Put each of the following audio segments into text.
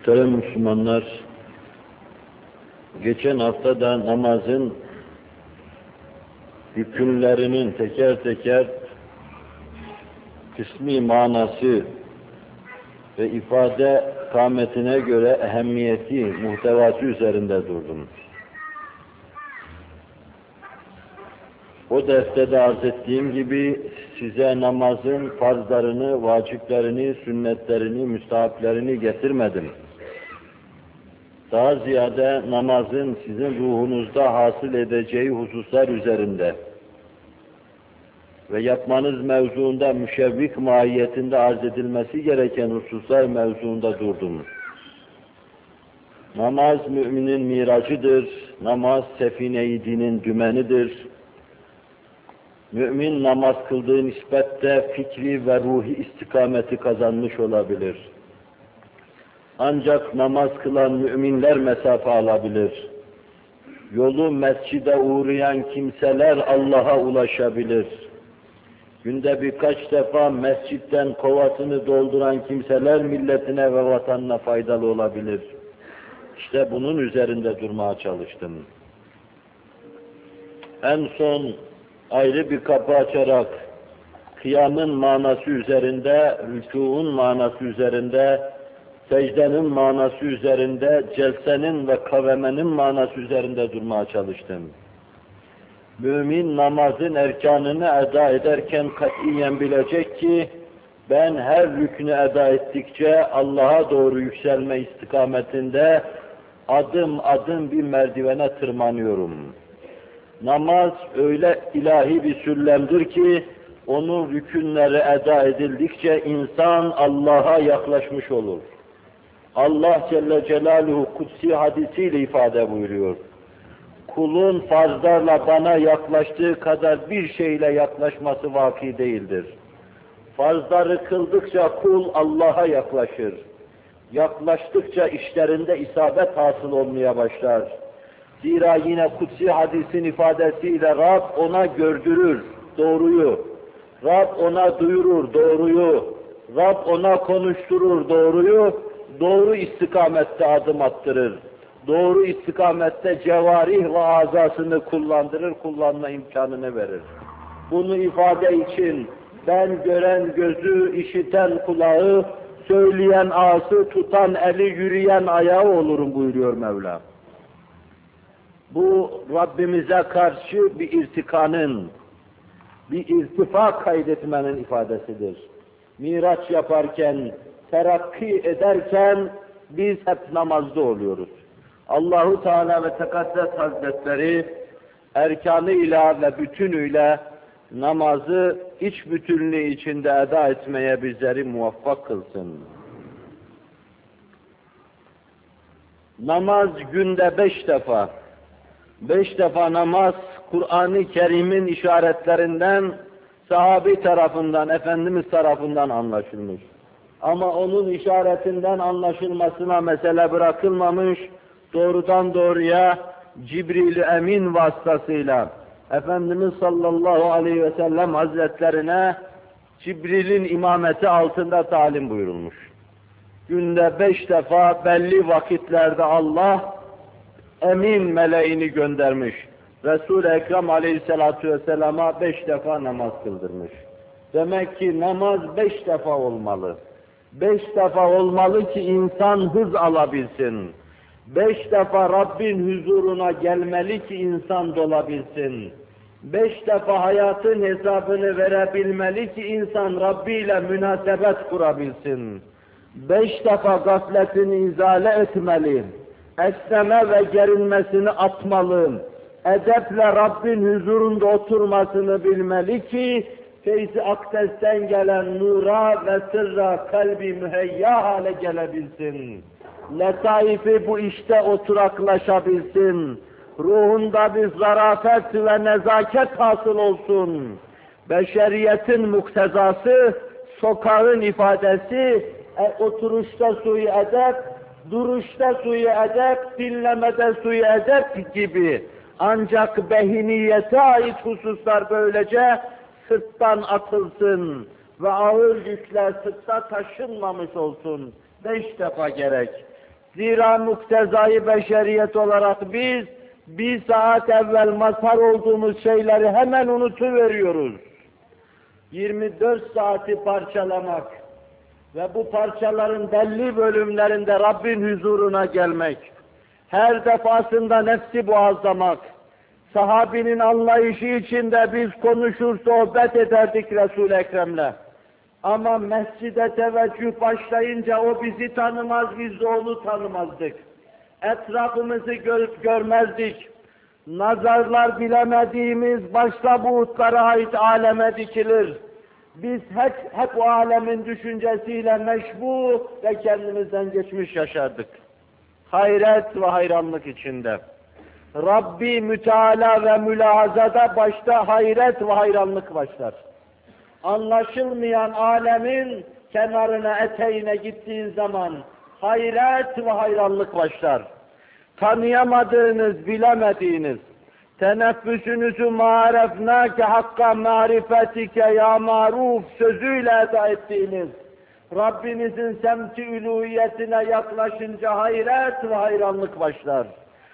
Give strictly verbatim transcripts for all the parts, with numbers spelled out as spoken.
Muhterem Müslümanlar, geçen hafta da namazın hükümlerinin teker teker kısmi manası ve ifade kâmetine göre ehemmiyeti, muhtevası üzerinde durdum. O derste de arz ettiğim gibi size namazın farzlarını, vaciplerini, sünnetlerini, müstahaplerini getirmedim. Daha ziyade namazın sizin ruhunuzda hasıl edeceği hususlar üzerinde ve yapmanız mevzuunda müşevvik mahiyetinde arz edilmesi gereken hususlar mevzuunda durdum. Namaz müminin miracıdır, namaz sefine-i dinin dümenidir. Mümin namaz kıldığı nispette fikri ve ruhi istikameti kazanmış olabilir. Ancak namaz kılan müminler mesafe alabilir. Yolu mescide uğrayan kimseler Allah'a ulaşabilir. Günde birkaç defa mescitten kovasını dolduran kimseler milletine ve vatanına faydalı olabilir. İşte bunun üzerinde durmaya çalıştım. En son ayrı bir kapı açarak kıyamın manası üzerinde, rükûun manası üzerinde, secdenin manası üzerinde, celsenin ve kavemenin manası üzerinde durmaya çalıştım. Mümin namazın erkanını eda ederken katiyen bilecek ki, ben her rüknü eda ettikçe Allah'a doğru yükselme istikametinde adım adım bir merdivene tırmanıyorum. Namaz öyle ilahi bir süllemdir ki, onun rükünleri eda edildikçe insan Allah'a yaklaşmış olur. Allah Celle Celaluhu kutsi hadisiyle ifade buyuruyor. Kulun farzlarla bana yaklaştığı kadar bir şeyle yaklaşması vaki değildir. Farzları kıldıkça kul Allah'a yaklaşır. Yaklaştıkça işlerinde isabet hasıl olmaya başlar. Zira yine kutsi hadisin ifadesiyle Rab ona gördürür doğruyu. Rab ona duyurur doğruyu. Rab ona konuşturur doğruyu. Doğru istikamette adım attırır. Doğru istikamette cevarih ve azasını kullandırır, kullanma imkanını verir. Bunu ifade için ben gören gözü, işiten kulağı, söyleyen ağzı, tutan eli, yürüyen ayağı olurum buyuruyor Mevla. Bu Rabbimize karşı bir irtikanın, bir irtifa kaydetmenin ifadesidir. Miraç yaparken, terakki ederken biz hep namazda oluyoruz. Allahu Teala ve Tekaddes Hazretleri erkanıyla ve bütünüyle namazı iç bütünlüğü içinde eda etmeye bizleri muvaffak kılsın. Namaz günde beş defa. Beş defa namaz, Kur'an-ı Kerim'in işaretlerinden, sahabi tarafından, Efendimiz tarafından anlaşılmış. Ama onun işaretinden anlaşılmasına mesele bırakılmamış, doğrudan doğruya Cibril-i Emin vasıtasıyla Efendimiz sallallahu aleyhi ve sellem Hazretlerine Cibril'in imameti altında talim buyurulmuş. Günde beş defa belli vakitlerde Allah emin meleğini göndermiş. Resul-i Ekrem aleyhissalatu vesselama beş defa namaz kıldırmış. Demek ki namaz beş defa olmalı. Beş defa olmalı ki insan hız alabilsin. Beş defa Rabbin huzuruna gelmeli ki insan dolabilsin. Beş defa hayatın hesabını verebilmeli ki insan Rabbi ile münasebet kurabilsin. Beş defa gafletini izale etmeli. Esneme ve gerilmesini atmalı. Edeple Rabbin huzurunda oturmasını bilmeli ki feyz-i akdesten gelen nura ve sırra kalbi müheyya hale gelebilsin. Letaifi bu işte oturaklaşabilsin. Ruhunda bir zarafet ve nezaket hasıl olsun. Beşeriyetin muktezası, sokağın ifadesi, e, oturuşta suyu edep, duruşta suyu edep, dinlemede suyu edep gibi. Ancak behiniyete ait hususlar böylece sırttan atılsın ve ağır yükler sırtta taşınmamış olsun. Beş defa gerek. Zira muktezai beşeriyet olarak biz, bir saat evvel mazhar olduğumuz şeyleri hemen unutuveriyoruz. yirmi dört saati parçalamak ve bu parçaların belli bölümlerinde Rabbin huzuruna gelmek, her defasında nefsi boğazlamak, sahabinin anlayışı içinde biz konuşur, sohbet ederdik Resul-i Ekrem'le. Ama mescide teveccüh başlayınca o bizi tanımaz, biz de onu tanımazdık. Etrafımızı gör, görmezdik. Nazarlar bilemediğimiz başka buğutlara ait aleme dikilir. Biz hep, hep o alemin düşüncesiyle meşbu ve kendimizden geçmiş yaşardık. Hayret ve hayranlık içinde. Rabbi müteala ve mülahazada başta hayret ve hayranlık başlar. Anlaşılmayan alemin kenarına, eteğine gittiğin zaman hayret ve hayranlık başlar. Tanıyamadığınız, bilemediğiniz, teneffüsünüzü ma'arefnâke hakka marifetike ya maruf sözüyle eda ettiğiniz, Rabbinizin semti üluhiyetine yaklaşınca hayret ve hayranlık başlar.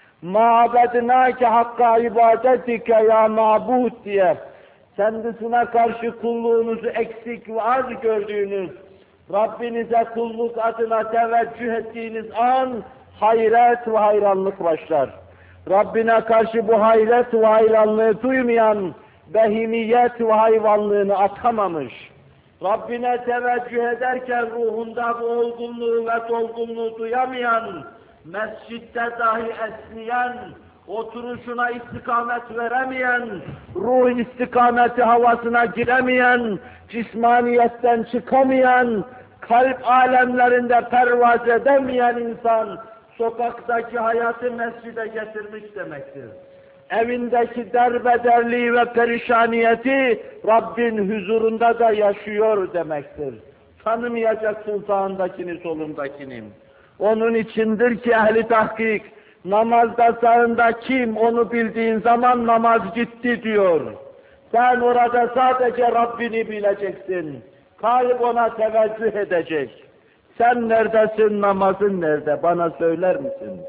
Ma'abednâke hakka ibadetike ya ma'bud diye, kendisine karşı kulluğunuzu eksik ve az gördüğünüz, Rabbinize kulluk adına teveccüh ettiğiniz an, hayret ve hayranlık başlar. Rabbine karşı bu hayret ve hayranlığı duymayan, behimiyet ve hayvanlığını atamamış, Rabbine teveccüh ederken ruhunda bu olgunluğu ve dolgunluğu duyamayan, mescitte dahi esniyen, oturuşuna istikamet veremeyen, ruh istikameti havasına giremeyen, cismaniyetten çıkamayan, kalp alemlerinde pervaz edemeyen insan, sokaktaki hayatı mescide getirmiş demektir. Evindeki derbederliği ve perişaniyeti Rabbin huzurunda da yaşıyor demektir. Tanımayacaksın sağındakini, solundakini. Onun içindir ki ehli tahkik, namazda sağında kim onu bildiğin zaman namaz gitti diyor. Sen orada sadece Rabbini bileceksin. Kalp ona teveccüh edecek. Sen neredesin, namazın nerede? Bana söyler misin?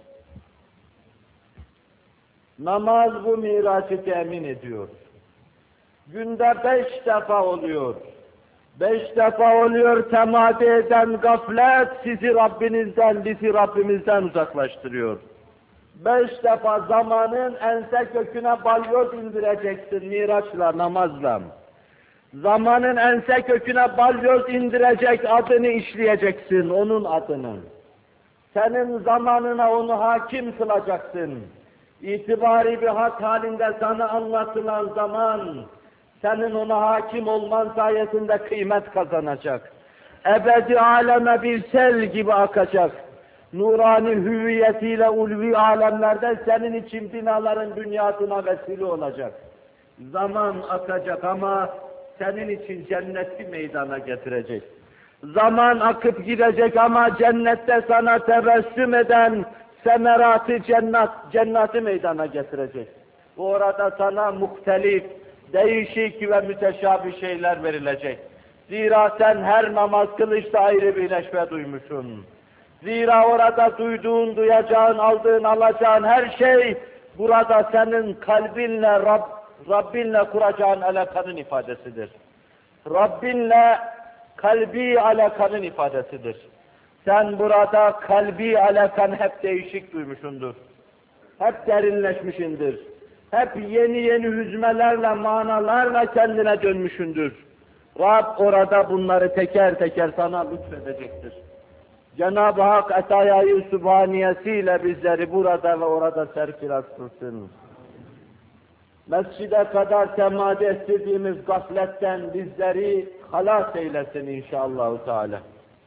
Namaz bu miracı temin ediyor. Günde beş defa oluyor. Beş defa oluyor, temadi eden gaflet sizi Rabbinizden, bizi Rabbimizden uzaklaştırıyor. Beş defa zamanın ense köküne balyoz indireceksin miraçla, namazla. Zamanın ense köküne balyoz indirecek, adını işleyeceksin, onun adını. Senin zamanına onu hakim kılacaksın. İtibari bir hak halinde sana anlatılan zaman, senin ona hakim olman sayesinde kıymet kazanacak. Ebedi aleme bir sel gibi akacak. Nurani hüviyetiyle ulvi alemlerde senin için binaların bünyasına vesile olacak. Zaman akacak ama senin için cenneti meydana getirecek. Zaman akıp gidecek ama cennette sana tebessüm eden semeratı cennet, cenneti meydana getirecek. Orada sana muhtelif, değişik ve müteşabih şeyler verilecek. Zira sen her namaz kılışta ayrı bir neşve duymuşsun. Zira orada duyduğun, duyacağın, aldığın, alacağın her şey burada senin kalbinle, Rab, Rabbinle kuracağın alakanın ifadesidir. Rabbinle kalbi alakanın ifadesidir. Sen burada kalbi alakan hep değişik duymuşsundur. Hep derinleşmişindir. Hep yeni yeni hüzmelerle, manalarla kendine dönmüşündür. Rab orada bunları teker teker sana lütfedecektir. Cenab-ı Hak etayayı sübhaniyesiyle bizleri burada ve orada serfiraz kılsın. Mescide kadar temadi ettirdiğimiz gafletten bizleri halas eylesin inşallah Teala.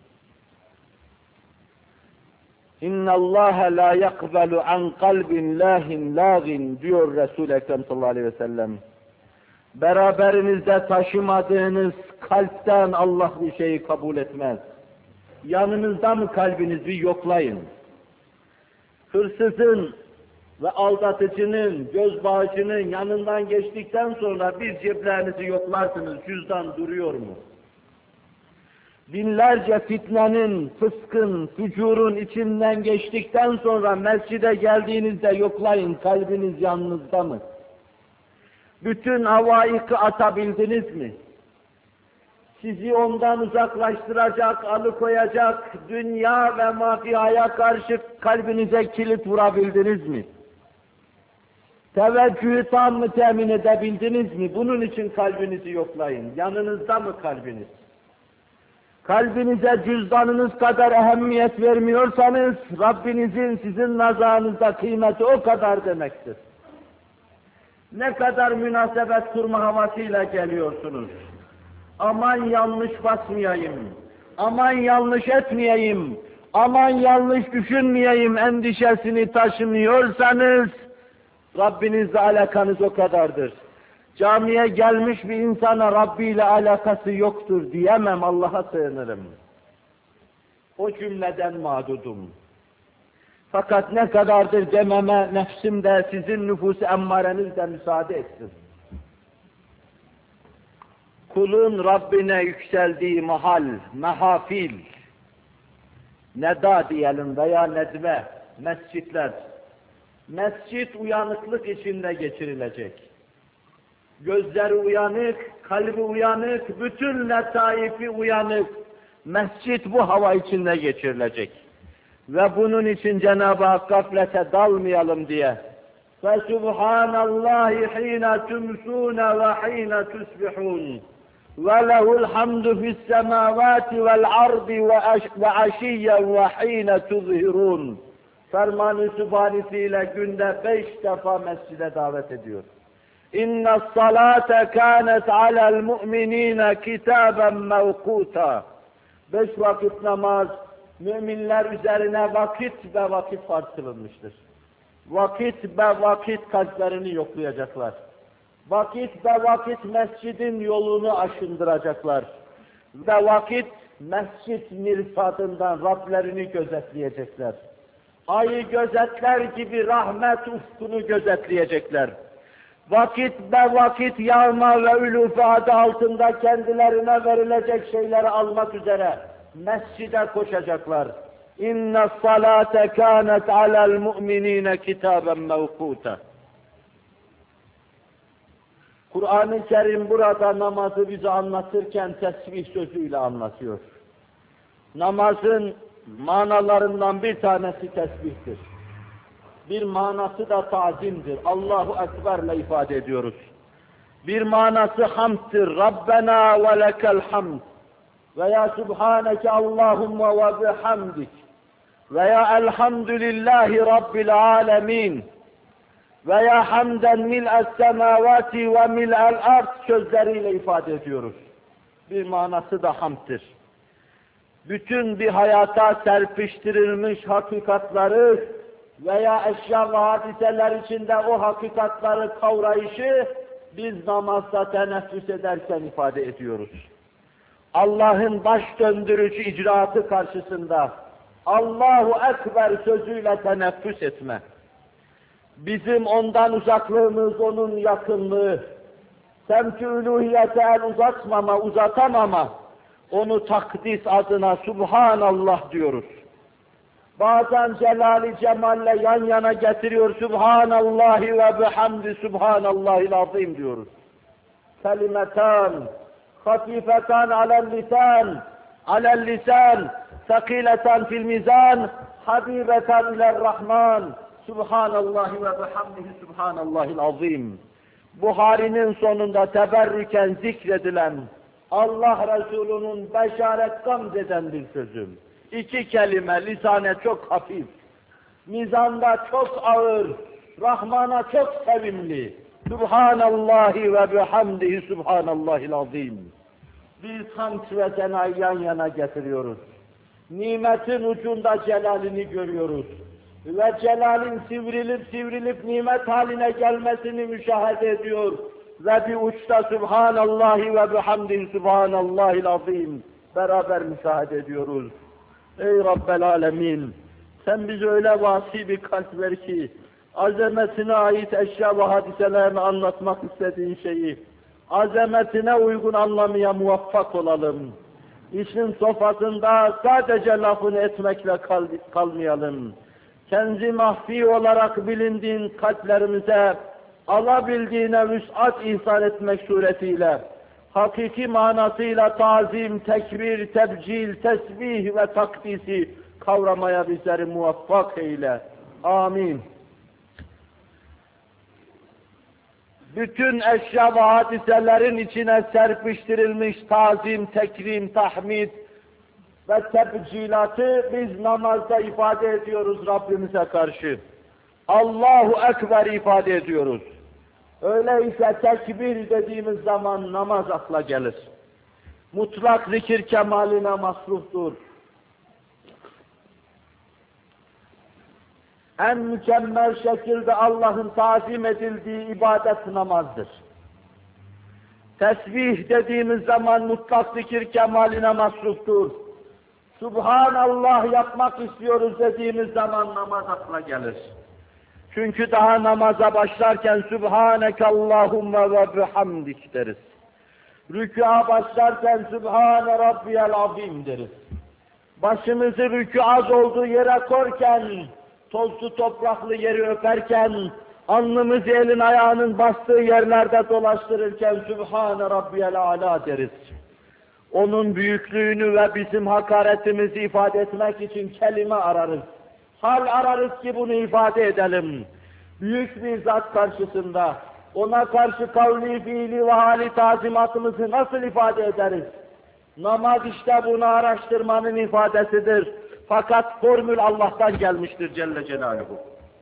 İnna Allah la yakbalu an kalbin lahin lagin diyor Resul-i Ekrem sallallahu aleyhi ve sellem. Beraberinizde taşımadığınız kalpten Allah bir şeyi kabul etmez. Yanınızda mı kalbiniz, bir yoklayın. Hırsızın ve aldatıcının, göz bağcının yanından geçtikten sonra bir ceplerinizi yoklarsınız, cüzdan duruyor mu? binlerce fitnenin, fıskın, fücurun içinden geçtikten sonra mescide geldiğinizde yoklayın, kalbiniz yanınızda mı? Bütün havaikı atabildiniz mi? Sizi ondan uzaklaştıracak, alıkoyacak dünya ve mafiyaya karşı kalbinize kilit vurabildiniz mi? Teveccühü tam mı temin edebildiniz mi? Bunun için kalbinizi yoklayın. Yanınızda mı kalbiniz? Kalbinize cüzdanınız kadar ehemmiyet vermiyorsanız, Rabbinizin sizin nazarınızda kıymeti o kadar demektir. Ne kadar münasebet kurma havasıyla geliyorsunuz. Aman yanlış basmayayım, aman yanlış etmeyeyim, aman yanlış düşünmeyeyim endişesini taşımıyorsanız, Rabbinizle alakanız o kadardır. Camiye gelmiş bir insana Rabbi ile alakası yoktur diyemem, Allah'a sığınırım. O cümleden mağdudum. Fakat ne kadardır dememe nefsim de sizin nüfus-u emmareniz de müsaade etsin. Kulun Rabbine yükseldiği mahal, mehafil, neda diyelim veya nedve, mescitler, mescit uyanıklık içinde geçirilecek. Gözleri uyanık, kalbi uyanık, bütün letaifi uyanık, mescit bu hava içinde geçirilecek. Ve bunun için Cenab-ı Hak gaflete dalmayalım diye فَسُبْحَانَ اللّٰهِ حِينَ تُمْسُونَ وَحِينَ تُسْبِحُونَ وَلَهُ الْحَمْدُ فِي السَّمَاوَاتِ وَالْأَرْضِ وَعَشِيًّا وَحِينَ تُظْهِرُونَ Ferman-ı Sübhanesiyle günde beş defa mescide davet ediyor. اِنَّ الصَّلَاةَ كَانَتْ عَلَى الْمُؤْمِنِينَ كِتَابًا مَوْقُوتًا Beş vakit namaz, müminler üzerine vakit ve vakit farz kılınmıştır. Vakit ve vakit kalplerini yoklayacaklar. Vakit ve vakit mescidin yolunu aşındıracaklar. Ve vakit mescid mirsadından Rablerini gözetleyecekler. Ayı gözetler gibi rahmet ufkunu gözetleyecekler. Vakit ve vakit yağma ve ülûfe adı altında kendilerine verilecek şeyleri almak üzere mescide koşacaklar. İnne salate kânet alel mu'minîne kitâben mevkûte. Kur'an-ı Kerim burada namazı bize anlatırken tesbih sözüyle anlatıyor. Namazın manalarından bir tanesi tesbihtir. Bir manası da tazimdir. Allahu Ekber'le ifade ediyoruz. Bir manası hamdtir. Rabbena ve lekel hamd. Veya Subhaneke Allahümme ve bihamdik. Veya Elhamdülillahi Rabbil alemin. Veya hamden mil'es semavati ve mil'el ard sözleriyle ifade ediyoruz. Bir manası da hamdtir. Bütün bir hayata serpiştirilmiş hakikatları veya eşya ve hadiseler içinde o hakikatları kavrayışı biz namazda teneffüs ederken ifade ediyoruz. Allah'ın baş döndürücü icraatı karşısında Allahu Ekber sözüyle teneffüs etme. Bizim ondan uzaklığımız, onun yakınlığı, semt-i uluhiyete el uzatmama, uzatamama, onu takdis adına Subhanallah diyoruz. Bazen celali cemalle yan yana getiriyor, Subhanallahi ve bihamdi Subhanallahil azim diyoruz. Kelimetan, hafifetan alel lisan, alel lisan, sakileten fil mizan, habibeten ilerrahman, Subhanallahi ve bihamdihi Subhanallahil azim. Buhari'nin sonunda teberrüken zikredilen, Allah Resulü'nün beşaret gamz eden bir sözüm. İki kelime, lisane çok hafif, mizanda çok ağır, Rahman'a çok sevimli. Subhanallahi ve bihamdihi Subhanallahil azim. Biz hamd ve senayı yan yana getiriyoruz. Nimetin ucunda celalini görüyoruz. Ve celalin sivrilip sivrilip nimet haline gelmesini müşahede ediyor. Ve bir uçta Subhanallahi ve bihamdihi Subhanallahil azim beraber müşahede ediyoruz. Ey Rabbel alemin, sen bize öyle vasi bir kalp ver ki, azametine ait eşya ve hadiselerini anlatmak istediğin şeyi, azametine uygun anlamaya muvaffak olalım. İşin sofasında sadece lafını etmekle kal kalmayalım. Kendi mahfi olarak bilindiğin kalplerimize alabildiğine vüs'at ihsan etmek suretiyle, hakiki manasıyla tazim, tekbir, tebcil, tesbih ve takdisi kavramaya bizleri muvaffak eyle. Amin. Bütün eşya ve hadiselerin içine serpiştirilmiş tazim, tekrim, tahmid ve tebcilatı biz namazda ifade ediyoruz Rabbimize karşı. Allahu Ekber ifade ediyoruz. Öyleyse tekbir dediğimiz zaman namaz akla gelir. Mutlak zikir kemaline masruftur. En mükemmel şekilde Allah'ın tazim edildiği ibadet namazdır. Tesbih dediğimiz zaman mutlak zikir kemaline masruftur. Subhanallah yapmak istiyoruz dediğimiz zaman namaz akla gelir. Çünkü daha namaza başlarken Subhanekallahumma ve bihamdik deriz. Rükûa başlarken Sübhane Rabbiyel Azim deriz. Başımızı rükû az olduğu yere korken, tozlu topraklı yeri öperken, alnımızı elin ayağının bastığı yerlerde dolaştırırken Sübhane Rabbiyel Âlâ deriz. Onun büyüklüğünü ve bizim hakaretimizi ifade etmek için kelime ararız. Hal ararız ki bunu ifade edelim. Büyük bir zat karşısında, ona karşı kavli, fiili ve hali tazimatımızı nasıl ifade ederiz? Namaz işte bunu araştırmanın ifadesidir. Fakat formül Allah'tan gelmiştir Celle Celaluhu.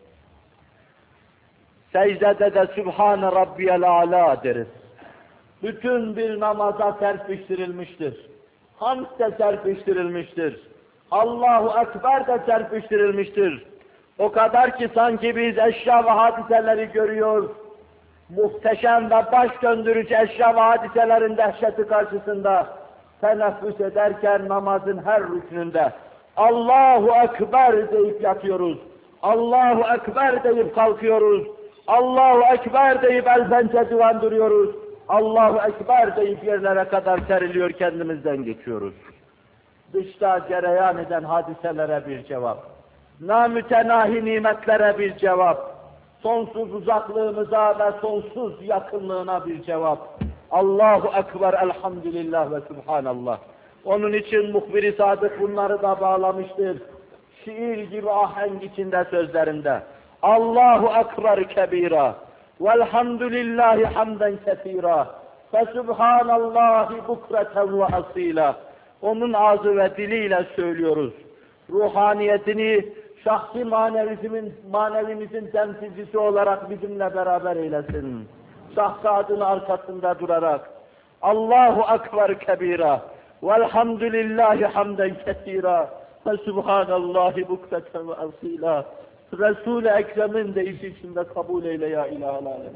Secdede de Sübhane Rabbiyel Âlâ deriz. Bütün bir namaza serpiştirilmiştir. Hamd de serpiştirilmiştir. Allahu Ekber de serpiştirilmiştir. O kadar ki sanki biz eşya ve hadiseleri görüyor, muhteşem ve baş döndürücü eşya ve hadiselerin dehşeti karşısında teneffüs ederken namazın her rüknünde Allahu Ekber deyip yatıyoruz. Allahu Ekber deyip kalkıyoruz. Allahu Ekber deyip el pençe divan duruyoruz. Allahu Ekber deyip yerlere kadar seriliyor, kendimizden geçiyoruz. Dışta cereyan eden hadiselere bir cevap. Namütenahi nimetlere bir cevap. Sonsuz uzaklığımıza ve sonsuz yakınlığına bir cevap. Allahu Ekber, elhamdülillah ve subhanallah. Onun için muhbir-i sadık bunları da bağlamıştır. Şiir gibi ahenk içinde sözlerinde. Allahu Ekber kebira. Velhamdülillahi hamden kesira. Fe subhanallahi bukreten ve asila. Onun ağzı ve diliyle söylüyoruz. Ruhaniyetini şahsi manevimizin, manevimizin temsilcisi olarak bizimle beraber eylesin. Şahsi adını arkasında durarak. Allahu Ekber kebira. Velhamdülillahi hamden kesira. Ve subhanallahi bukreten ve asila. Resul-i Ekrem'in deyişi içinde kabul eyle ya ilahel alem.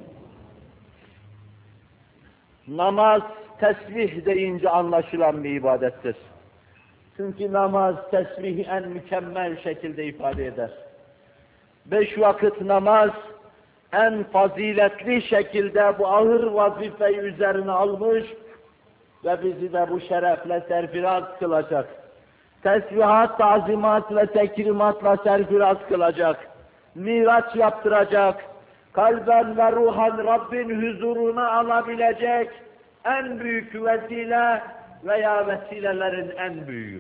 Namaz, tesbih deyince anlaşılan bir ibadettir. Çünkü namaz, tesbihi en mükemmel şekilde ifade eder. Beş vakit namaz, en faziletli şekilde bu ağır vazifeyi üzerine almış ve bizi de bu şerefle serfiraz kılacak. Tesbihat, tazimat ve tekrimatla serfiraz kılacak. Miraç yaptıracak. Kalben ve ruhan Rabbin huzuruna alabilecek en büyük vesile veya vesilelerin en büyüğü.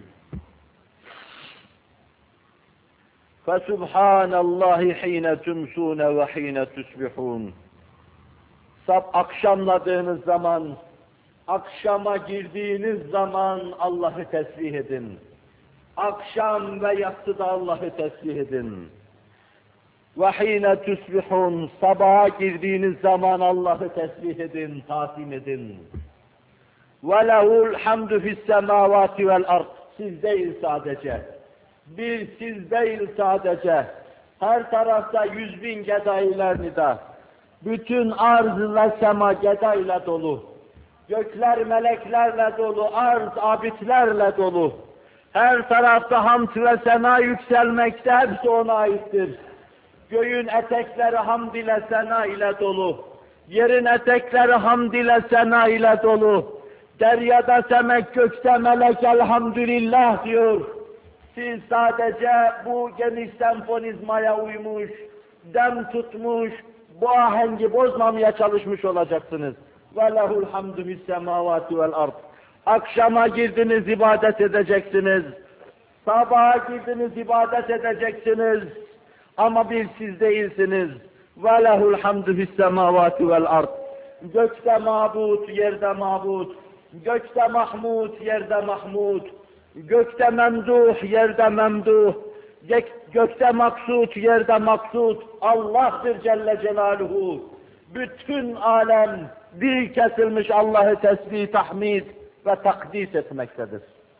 Fesubhanallahi hine tumsune ve hine tusbihun. Sab akşamladığınız zaman, akşama girdiğiniz zaman Allah'ı tesbih edin. Akşam ve yatsıda Allah'ı tesbih edin. Ve hine tusbihun, sabaha girdiğiniz zaman Allah'ı tesbih edin, tasim edin. Ve lehul hamdu fis semavati vel ard. Siz değil sadece. Bir siz değil sadece. Her tarafta yüz bin gedailer nida. Bütün arz ve sema gedayla dolu. Gökler meleklerle dolu, arz abidlerle dolu. Her tarafta hamd ve sena yükselmekte, hepsi ona aittir. Göğün etekleri hamd ile sena ile dolu. Yerin etekleri hamd ile sena ile dolu. Deryada semek, gökte melek elhamdülillah diyor. Siz sadece bu geniş senfonizmaya uymuş, dem tutmuş, bu ahengi bozmamaya çalışmış olacaksınız. Ve lehul hamdu fis semavati vel ard. Akşama girdiniz, ibadet edeceksiniz. Sabaha girdiniz, ibadet edeceksiniz. Ama bir siz değilsiniz. Ve lehul hamdu fis semavati vel ard. Gökte mabut, yerde mabut. Gökte mahmud, yerde mahmud. Gökte memduh, yerde memduh. Gökte maksut, yerde maksut. Allah'tır Celle Celaluhu. Bütün alem bir kesilmiş Allah'ı tesbih, tahmid ve takdis etmektedir.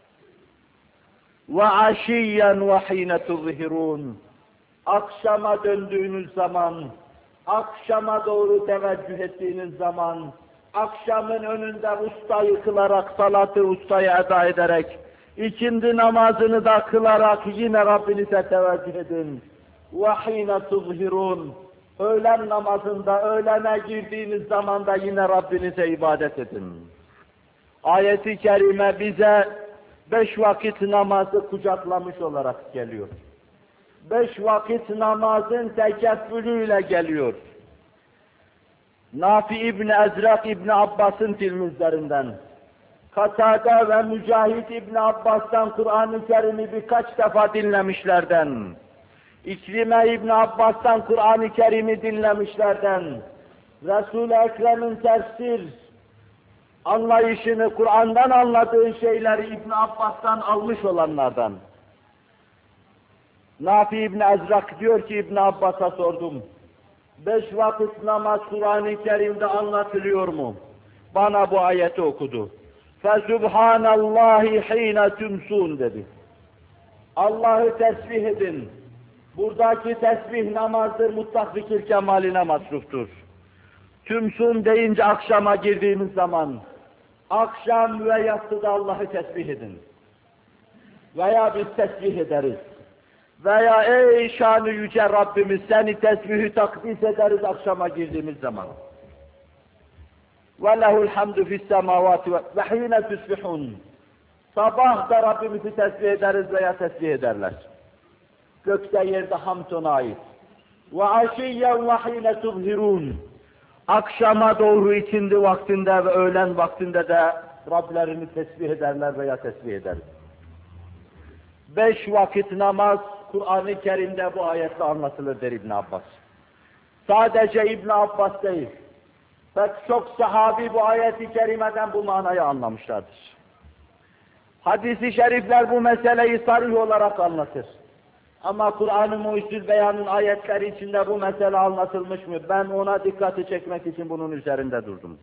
Ve aşiyyen ve hîne tuzhirûn. Akşama döndüğünüz zaman, akşama doğru teveccüh ettiğiniz zaman, akşamın önünde ustayı kılarak, salatı ustayı eda ederek, ikindi namazını da kılarak yine Rabbinize teveccüh edin. وَحِينَ تُظْهِرُونَ. Öğlen namazında, öğlene girdiğiniz zaman da yine Rabbinize ibadet edin. Ayet-i kerime bize beş vakit namazı kucaklamış olarak geliyor. Beş vakit namazın tekeffülüyle geliyor. Nafi İbni Ezrak İbni Abbas'ın tilmizlerinden, Katade ve Mücahit İbni Abbas'tan Kur'an-ı Kerim'i birkaç defa dinlemişlerden, İkrime İbni Abbas'tan Kur'an-ı Kerim'i dinlemişlerden, Resul-i Ekrem'in tefsir anlayışını, Kur'an'dan anladığı şeyleri İbni Abbas'tan almış olanlardan. Nafi İbni Ezrak diyor ki İbni Abbas'a sordum, beş vakit namaz Kur'an-ı Kerim'de anlatılıyor mu? Bana bu ayeti okudu. فَسُبْحَانَ اللّٰهِ حِينَ تُمْسُونَ dedi. Allah'ı tesbih edin. Buradaki tesbih namazdır, mutlak zikir kemaline masruftur. Tümsun deyince akşama girdiğimiz zaman, akşam ve yatsıda Allah'ı tesbih edin. Veya biz tesbih ederiz. Veya ey şanı yüce Rabbimiz seni tesbihü takdis ederiz akşama girdiğimiz zaman. وَلَهُ الْحَمْدُ فِي السَّمَاوَاتِ وَحِينَ تُسْبِحُونَ. Sabah da Rabbimizi tesbih ederiz veya tesbih ederler. Gökte yerde hamd ona ait. وَعَشِيًّا وَحِينَ تُظْهِرُونَ. Akşama doğru ikindi vaktinde ve öğlen vaktinde de Rablerini tesbih ederler veya tesbih ederiz. Beş vakit namaz Kur'an-ı Kerim'de bu ayetle anlatılır der İbn Abbas. Sadece İbn Abbas değil, pek çok sahabi bu ayeti kerimeden bu manayı anlamışlardır. Hadis-i şerifler bu meseleyi sarih olarak anlatır. Ama Kur'an-ı Mucizül Beyan'ın ayetleri içinde bu mesele anlatılmış mı? Ben ona dikkati çekmek için bunun üzerinde durdum.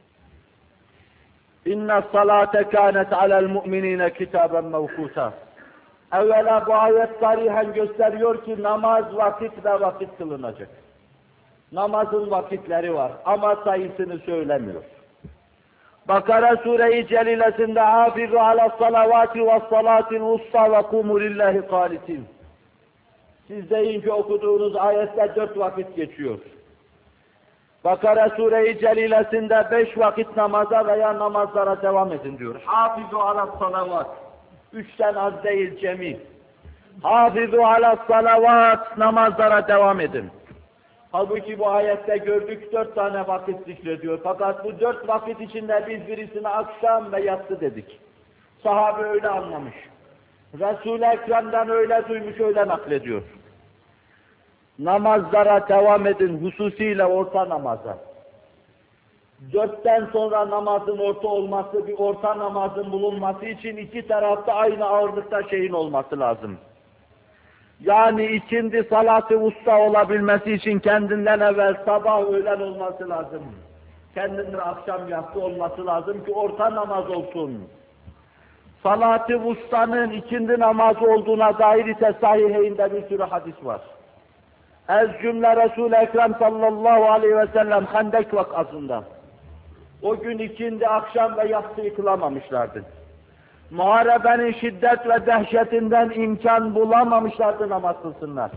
İnne salate kânet alel mu'minîne kitâben mevkûtâ. Evvela bu ayet sarihen gösteriyor ki namaz vakit ve vakit kılınacak. Namazın vakitleri var ama sayısını söylemiyor. Bakara Sure-i Celilesinde "Hafizu ala salavati ve salatil usta ve kumu lillahi qanitin." Siz deyince okuduğunuz ayette dört vakit geçiyor. Bakara Sure-i Celilesinde beş vakit namaza veya namazlara devam edin diyor. "Hafizu ala salavat." Üçten az değil cemi. "Hafizu ala salavat." Namazlara devam edin. Halbuki bu ayette gördük dört tane vakit zikrediyor. Fakat bu dört vakit içinde biz birisine akşam ve yatsı dedik. Sahabe öyle anlamış. Resul-i Ekrem'den öyle duymuş, öyle naklediyor. Namazlara devam edin, hususiyle orta namaza. Dörtten sonra namazın orta olması, bir orta namazın bulunması için iki tarafta aynı ağırlıkta şeyin olması lazım. Yani ikindi salat-ı usta olabilmesi için kendinden evvel sabah öğlen olması lazım. Kendinden akşam yatsı olması lazım ki orta namaz olsun. Salat-ı ustanın ikindi namazı olduğuna dair ise sahiheyinde bir sürü hadis var. Ez cümle Resul-i Ekrem sallallahu aleyhi ve sellem Hendek vakasında. O gün ikindi akşam ve yatsı kılamamışlardı. Muharebenin şiddet ve dehşetinden imkan bulamamışlardı namaz kılsınlar.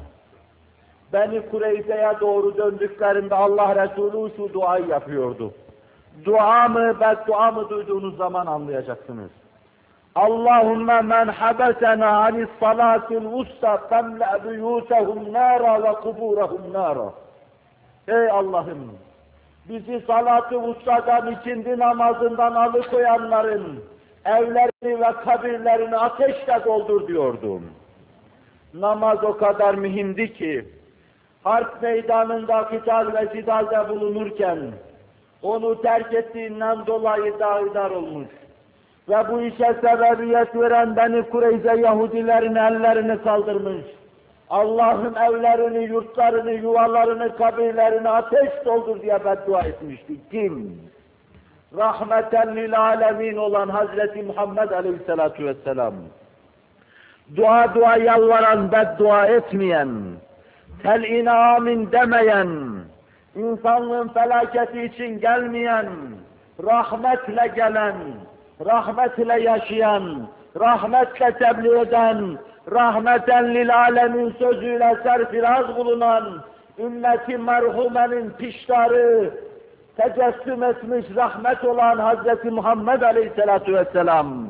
Beni Kureyze'ye doğru döndüklerinde Allah Resulü şu duayı yapıyordu. Dua mı, beddua mı duyduğunuz zaman anlayacaksınız. Allahümme men habesena anis salatil usta femle buyutehum nara ve kuburehum nara. Ey Allah'ım! Bizi salat-ı ustadan ikindi namazından alıkoyanların evlerini ve kabirlerini ateşle doldur diyordum. Namaz o kadar mühimdi ki, harp meydanında kital ve cidalde bulunurken, onu terk ettiğinden dolayı dağıdar olmuş ve bu işe sebebiyet veren Beni Kureyze Yahudilerin ellerini kaldırmış. Allah'ın evlerini, yurtlarını, yuvalarını, kabirlerini ateş doldur diye beddua etmişti. Kim? Rahmeten lil alemin olan Hazreti Muhammed Aleyhisselatu Vesselam. Dua dua yalvaran, beddua etmeyen, tel-ine amin demeyen, insanlığın felaketi için gelmeyen, rahmetle gelen, rahmetle yaşayan, rahmetle tebliğ eden, rahmeten lil alemin sözüyle serfiraz bulunan, ümmeti merhumenin piştarı, tecessüm etmiş rahmet olan Hazreti Muhammed Aleyhisselatu Vesselam,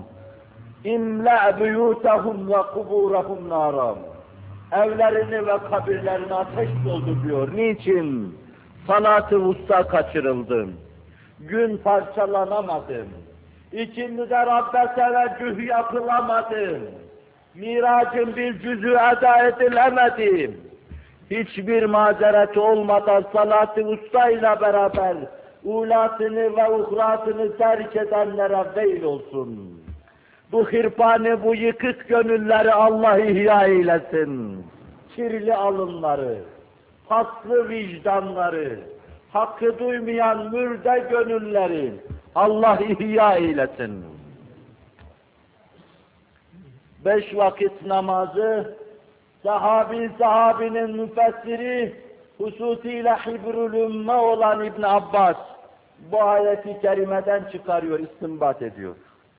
İmla buyutahum ve kuburahum nara. Evlerini ve kabirlerini ateş dolduruyor. Niçin? Salat-ı vusta kaçırıldı. Gün parçalanamadı. İkindide Rabbe teveccüh yapılamadı. Miracın bir cüzü eda edilemedi. Hiçbir mazereti olmadan salat-ı vusta ile beraber ulasını ve uhrasını terk edenlere veil olsun. Bu hırpanı, bu yıkık gönülleri Allah ihya eylesin. Kirli alınları, paslı vicdanları, hakkı duymayan mürde gönülleri Allah ihya eylesin. Beş vakit namazı, sahabi sahabinin müfessiri, hususiyle hibrül ümme olan İbn Abbas, bu ayeti kerimeden çıkarıyor, istinbat ediyor.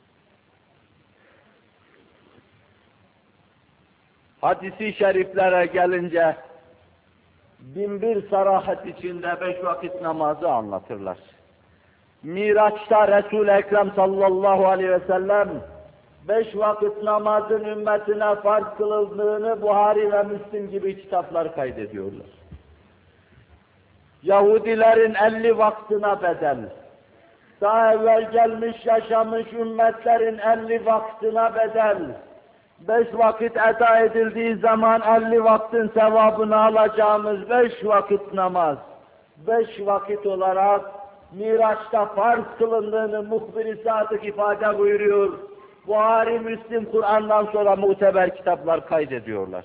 Hadis-i şeriflere gelince, bin bir sarahat içinde beş vakit namazı anlatırlar. Miraç'ta Resul-i Ekrem sallallahu aleyhi ve sellem, beş vakit namazın ümmetine farz kılıldığını Buhari ve Müslim gibi kitaplar kaydediyorlar. Yahudilerin elli vaktına bedel, daha evvel gelmiş yaşamış ümmetlerin elli vaktına bedel, beş vakit eda edildiği zaman elli vaktin sevabını alacağımız beş vakit namaz, beş vakit olarak Miraç'ta farz kılındığını muhbir-i sadık ifade buyuruyor. Buhari, Müslim, Kur'an'dan sonra muteber kitaplar kaydediyorlar.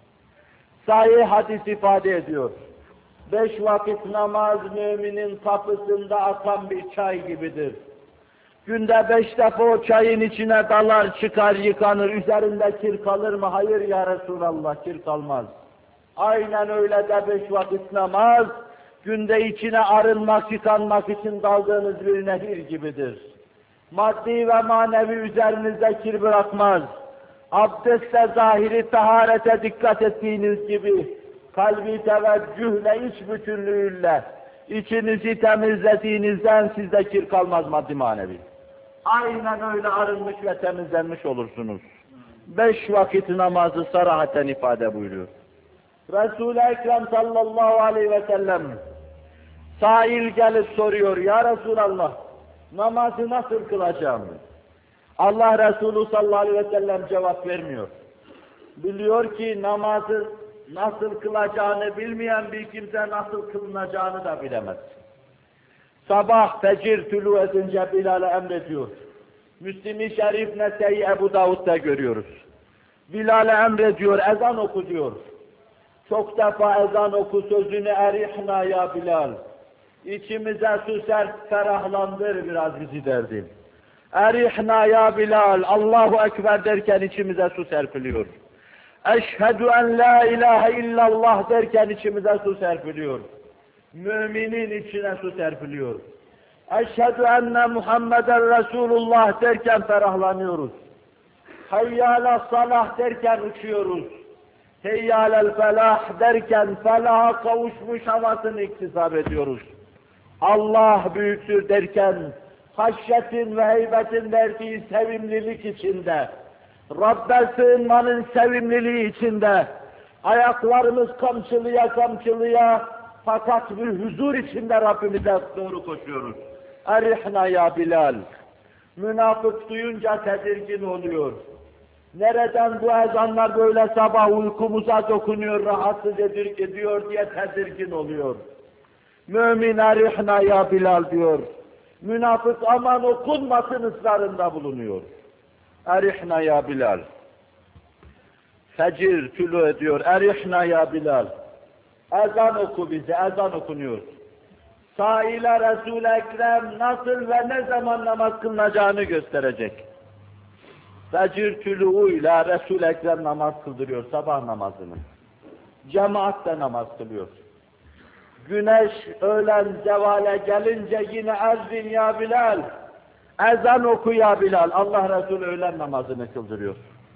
Sahih hadis ifade ediyor. Beş vakit namaz müminin kapısında akan bir çay gibidir. Günde beş defa o çayın içine dalar, çıkar, yıkanır, üzerinde kir kalır mı? Hayır ya Resulallah, kir kalmaz. Aynen öyle de beş vakit namaz, günde içine arınmak, yıkanmak için daldığınız bir nehir gibidir. Maddi ve manevi üzerinizde kir bırakmaz. Abdestle, zahiri taharete dikkat ettiğiniz gibi, kalbi teveccühle, iç bütünlüğüyle, içinizi temizlediğinizden sizde kir kalmaz maddi manevi. Aynen öyle arınmış ve temizlenmiş olursunuz. Beş vakit namazı sarahaten ifade buyuruyor. Resul-i Ekrem sallallahu aleyhi ve sellem sail gelip soruyor, ya Resulallah, namazı nasıl kılacağım? Allah Resulü sallallahu aleyhi ve sellem cevap vermiyor. Biliyor ki namazı nasıl kılacağını bilmeyen bir kimse nasıl kılınacağını da bilemez. Sabah fecir tülü edince Bilal'e emrediyor. Müslim-i Şerif Nese'yi Ebu Davud'da görüyoruz. Bilal'e emrediyor, ezan oku diyor. Çok defa ezan oku sözünü erihna ya Bilal. İçimize su serp, ferahlandır biraz bizi derdim. Erihna ya Bilal, Allahu Ekber derken içimize su serpiliyor. Eşhedü en la ilahe illallah derken içimize su serpiliyor. Müminin içine su serpiliyor. Eşhedü enne Muhammeden Resulullah derken ferahlanıyoruz. Hayyâle salah derken uçuyoruz. Heyyâlel felah derken felaha kavuşmuş havasını iktisap ediyoruz. Allah büyüktür derken, haşyetin ve heybetin verdiği sevimlilik içinde, Rabbe sığınmanın sevimliliği içinde, ayaklarımız kamçılıya kamçılıya, fakat bir huzur içinde Rabbimize doğru koşuyoruz. Erihna ya Bilal. Münafık duyunca tedirgin oluyor. Nereden bu ezanlar böyle sabah uykumuza dokunuyor, rahatsız ediyor diye tedirgin oluyor. Mümin erihna ya Bilal diyor. Münafık aman okunmasın ısrarında bulunuyor. Erihna ya Bilal. Fecir tülü ediyor. Erihna ya Bilal. Ezan oku bize, ezan okunuyor. Sahile Resul-i Ekrem nasıl ve ne zaman namaz kılınacağını gösterecek. Fecir tülüğüyle Resul-i Ekrem namaz kıldırıyor, sabah namazını. Cemaatle namaz kılıyor. Güneş öğlen zevale gelince yine ezzin ya Bilal, ezan oku ya Bilal. Allah Resulü öğlen namazını kıldırıyor.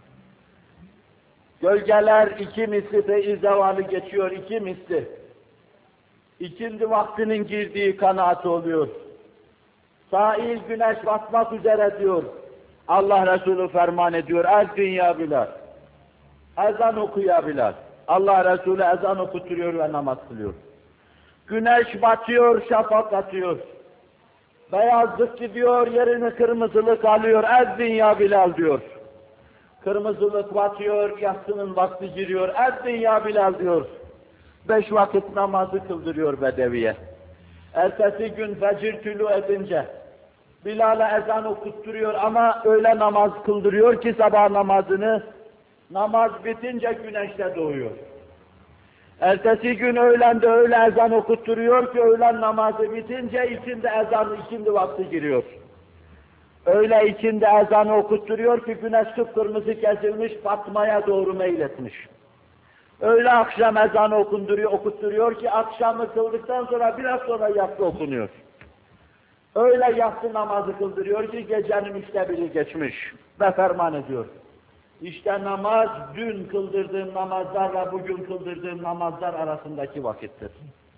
Gölgeler iki misli fe-i zevalı geçiyor, iki misli. İkindi vaktinin girdiği kanaati oluyor. Sahil güneş batmak üzere diyor. Allah Resulü ferman ediyor, ezzin ya Bilal. Ezan oku ya Bilal. Allah Resulü ezan okuturuyor ve namaz kılıyor. Güneş batıyor, şafak atıyor. Beyazlık gidiyor, yerini kırmızılık alıyor. Ezzin ya Bilal diyor. Kırmızılık batıyor, yatsının vakti giriyor. Ezzin ya Bilal diyor. Beş vakit namazı kıldırıyor Bedeviye. Ertesi gün fecir tülü edince Bilal'e ezan okutturuyor ama öğle namaz kıldırıyor ki sabah namazını, namaz bitince güneşte doğuyor. Ertesi gün öğlende öğle ezan okutturuyor ki öğlen namazı bitince içinde ezan, ikindi vakti giriyor. Öğle içinde ezanı okutturuyor ki güneş kıpkırmızı kesilmiş, batmaya doğru meyletmiş. Öğle akşam ezanı okunduruyor, okutturuyor ki akşamı kıldıktan sonra biraz sonra yatsı okunuyor. Öğle yatsı namazı kıldırıyor ki gecenin üçte biri geçmiş ve ferman ediyor. İşte namaz, dün kıldırdığın namazlarla bugün kıldırdığın namazlar arasındaki vakittir.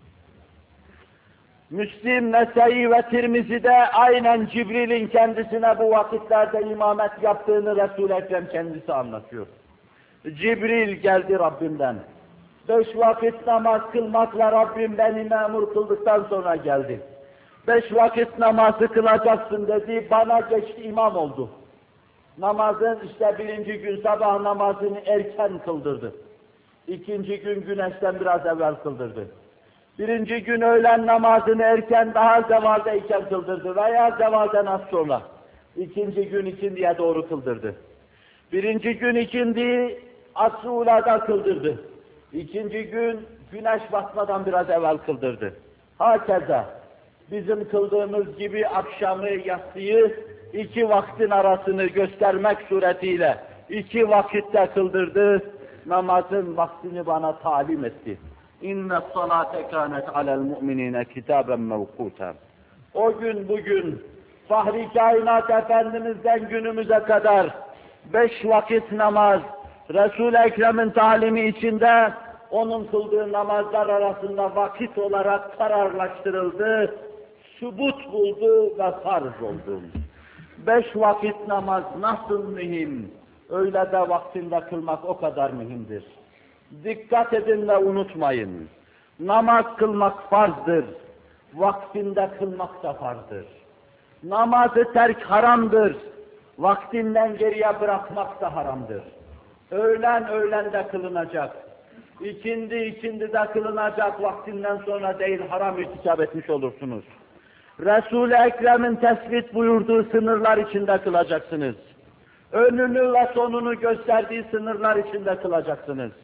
Müslim, Nese'yi ve Tirmizi'de aynen Cibril'in kendisine bu vakitlerde imamet yaptığını Resul-i Ekrem kendisi anlatıyor. Cibril geldi Rabbimden. Beş vakit namaz kılmakla Rabbim beni memur kıldıktan sonra geldi. Beş vakit namazı kılacaksın dedi, bana geçti, imam oldu. Namazın işte birinci gün sabah namazını erken kıldırdı. İkinci gün güneşten biraz evvel kıldırdı. Birinci gün öğlen namazını erken daha zevaldeyken kıldırdı veya zevalden az sonra. İkinci gün ikindiye doğru kıldırdı. Birinci gün ikindiyi asr-ı ulada kıldırdı. İkinci gün güneş batmadan biraz evvel kıldırdı. Hakeza bizim kıldığımız gibi akşamı yatsıyı iki vaktin arasını göstermek suretiyle iki vakitte kıldırdı. Namazın vaktini bana talim etti. İnne salate kânet alel mu'minîne kitâben mevkûten. O gün bugün Fahri Kainat Efendimiz'den günümüze kadar beş vakit namaz Resul-i Ekrem'in talimi içinde onun kıldığı namazlar arasında vakit olarak kararlaştırıldı, sübut buldu ve farz oldu. Beş vakit namaz nasıl mühim, öyle de vaktinde kılmak o kadar mühimdir. Dikkat edin ve unutmayın. Namaz kılmak farzdır. Vaktinde kılmak da farzdır. Namazı terk haramdır. Vaktinden geriye bırakmak da haramdır. Öğlen öğlende kılınacak. İkindi ikindi de kılınacak. Vaktinden sonra değil, haram irtikap etmiş olursunuz. Resul-i Ekrem'in tespit buyurduğu sınırlar içinde kılacaksınız. Önünü ve sonunu gösterdiği sınırlar içinde kılacaksınız.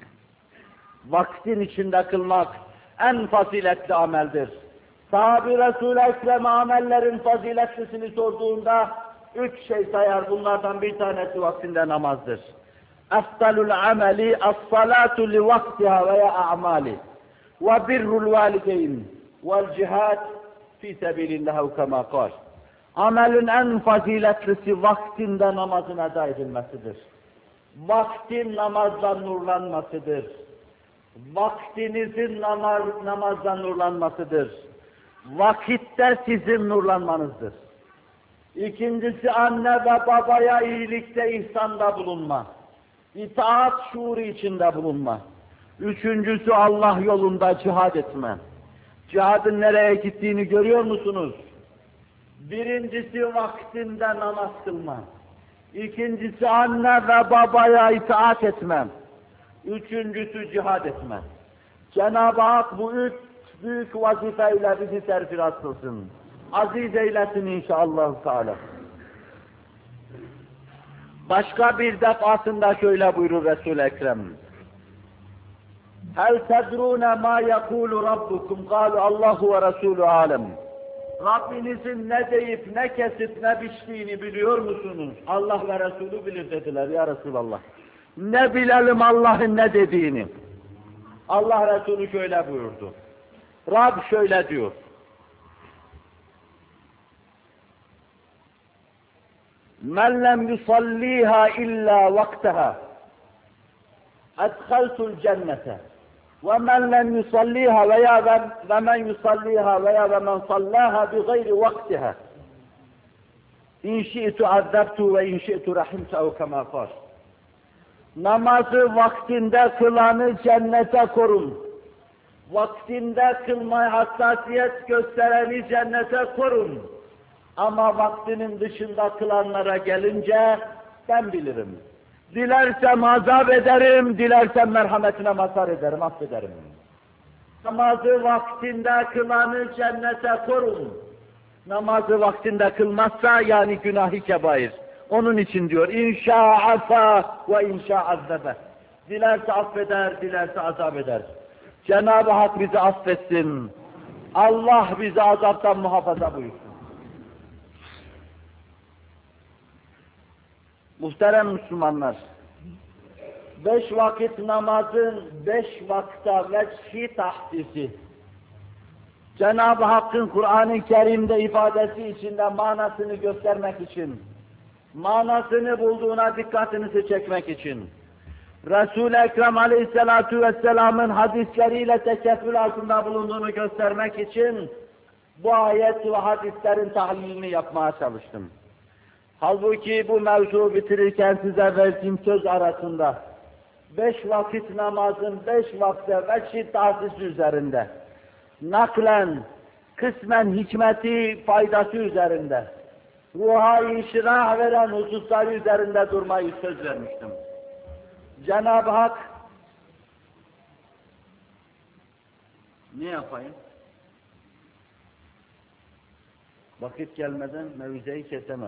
Vaktin içinde kılmak en faziletli ameldir. Sahabe Resul-i Ekrem amellerin faziletlisini sorduğunda üç şey sayar, bunlardan bir tanesi vaktinde namazdır. Eftalul ameli as-salatu li vaktiha veya a'mali ve birrul valideyn vel cihad fi sebilillah kema kal. Amelin en faziletlisi vaktinde namazın eda edilmesidir. Vaktin namazla nurlanmasıdır. Vaktinizin namaz, namazla nurlanmasıdır. vakitte sizin nurlanmanızdır. İkincisi anne ve babaya iyilikte, ihsanda bulunma. İtaat şuuru içinde bulunma. Üçüncüsü Allah yolunda cihad etme. Cihadın nereye gittiğini görüyor musunuz? Birincisi vaktinde namaz kılma. İkincisi anne ve babaya itaat etme. Üçüncüsü cihad etme. Cenab-ı Hak bu üç büyük vazifeyle bizi serfiraz kılsın. Aziz eylesin inşallah Teala. Başka bir defasında şöyle buyurur Resul-i Ekrem. Hel tedrûne mâ yekûlu rabbukum? Kâlu Allahu ve Resûlü alem. Rabbinizin ne deyip ne kesip ne biçtiğini biliyor musunuz? Allah ve Resulü bilir dediler ya Resulallah. Ne bilelim Allah'ın ne dediğini? Allah Resulü şöyle buyurdu. Rab şöyle diyor. Men lem yusalliha illa vaktaha edhaltul cennete ve men lem yusalliha veya ve men yusalliha veya ve men sallaha bi gayri vaktiha in şi'tu azzabtu ve in şi'tu rahimtu ev kema kâl. Namazı vaktinde kılanı cennete korun. Vaktinde kılmaya hassasiyet göstereni cennete korun. Ama vaktinin dışında kılanlara gelince ben bilirim. Dilersem azap ederim, dilersem merhametine mazhar ederim, affederim. Namazı vaktinde kılanı cennete korun. Namazı vaktinde kılmazsa yani günah-ı kebair. Onun için diyor, inşa afa ve inşa azzebe. Dilerse affeder, dilerse azap eder. Cenab-ı Hak bizi affetsin. Allah bizi azaptan muhafaza buyursun. Muhterem Müslümanlar, beş vakit namazın beş vakta veçhi tahdisi, Cenab-ı Hakk'ın Kur'an-ı Kerim'de ifadesi içinde manasını göstermek için, manasını bulduğuna dikkatinizi çekmek için, Resul-i Ekrem Aleyhisselatu Vesselam'ın hadisleriyle tekeffül altında bulunduğunu göstermek için bu ayet ve hadislerin tahlilini yapmaya çalıştım. Halbuki bu mevzu bitirirken size verdiğim söz arasında beş vakit namazın beş vakte ve şiddetisi üzerinde, naklen, kısmen hikmeti, faydası üzerinde, ruha-i şirah veren hususları üzerinde durmayı söz vermiştim. Cenab-ı Hak, ne yapayım? Vakit gelmeden mevzeyi kesemem.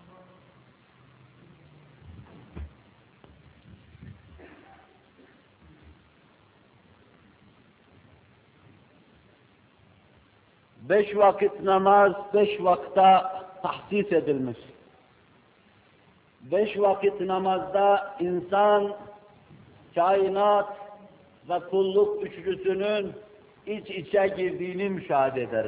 Beş vakit namaz, beş vakta tahsis edilmiş. Beş vakit namazda insan, kainat ve kulluk üçlüsünün iç içe girdiğini müşahede ederiz.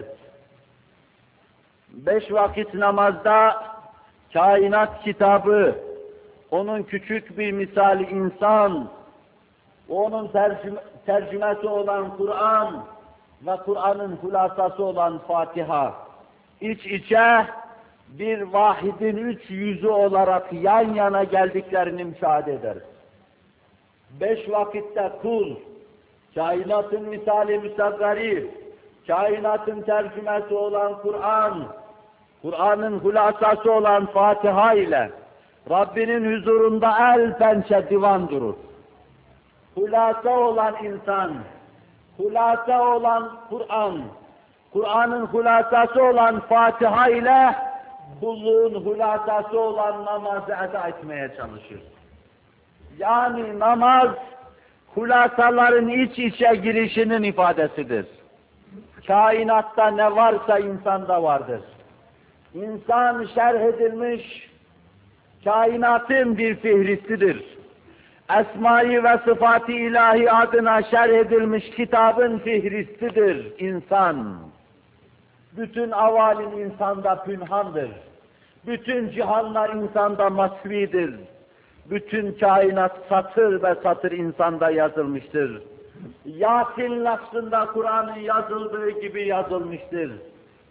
Beş vakit namazda kainat kitabı, onun küçük bir misali insan, onun tercüme, tercümesi olan Kur'an ve Kur'an'ın hulasası olan Fatiha, iç içe bir vahidin üç yüzü olarak yan yana geldiklerini müşahede ederiz. Beş vakitte kul, kainatın misali müsaggari, kainatın tercümesi olan Kur'an, Kur'an'ın hulasası olan Fatiha ile Rabbinin huzurunda el pençe divan durur. Hulasa olan insan, hulasa olan Kur'an, Kur'an'ın hulasası olan Fatiha ile kulluğun hulasası olan namazı eda etmeye çalışır. Yani namaz, hulasaların iç içe girişinin ifadesidir. Kainatta ne varsa insanda vardır. İnsan şerh edilmiş, kainatın bir fihristidir. Esma-i ve sıfat-ı ilahi adına şerh edilmiş kitabın fihristidir insan. Bütün avalim insanda pünhandır. Bütün cihanlar insanda masvidir. Bütün kainat satır ve satır insanda yazılmıştır. Yasin lafzında Kur'an'ın yazıldığı gibi yazılmıştır.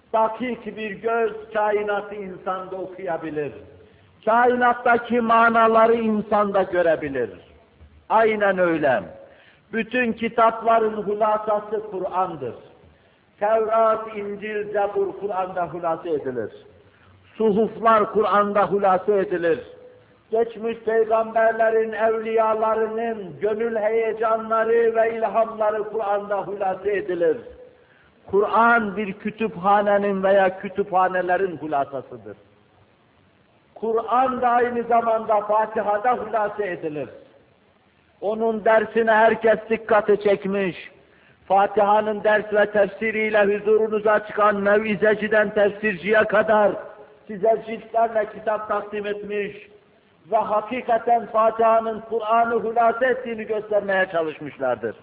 dakik bir göz kainatı insanda okuyabilir. Kainattaki manaları insanda görebilir. Aynen öyle. Bütün kitapların hulasası Kur'an'dır. Tevrat, İncil, Zebur Kur'an'da hulasa edilir. Suhuflar Kur'an'da hulasa edilir. Geçmiş peygamberlerin, evliyalarının gönül heyecanları ve ilhamları Kur'an'da hulasa edilir. Kur'an bir kütüphanenin veya kütüphanelerin hulasasıdır. Kur'an da aynı zamanda Fatiha'da hulasa edilir. Onun dersine herkes dikkati çekmiş. Fatiha'nın ders ve tefsiriyle huzurunuza çıkan mevizeciden tefsirciye kadar size ciltlerle kitap takdim etmiş ve hakikaten Fatiha'nın Kur'an'ı hulasa ettiğini göstermeye çalışmışlardır.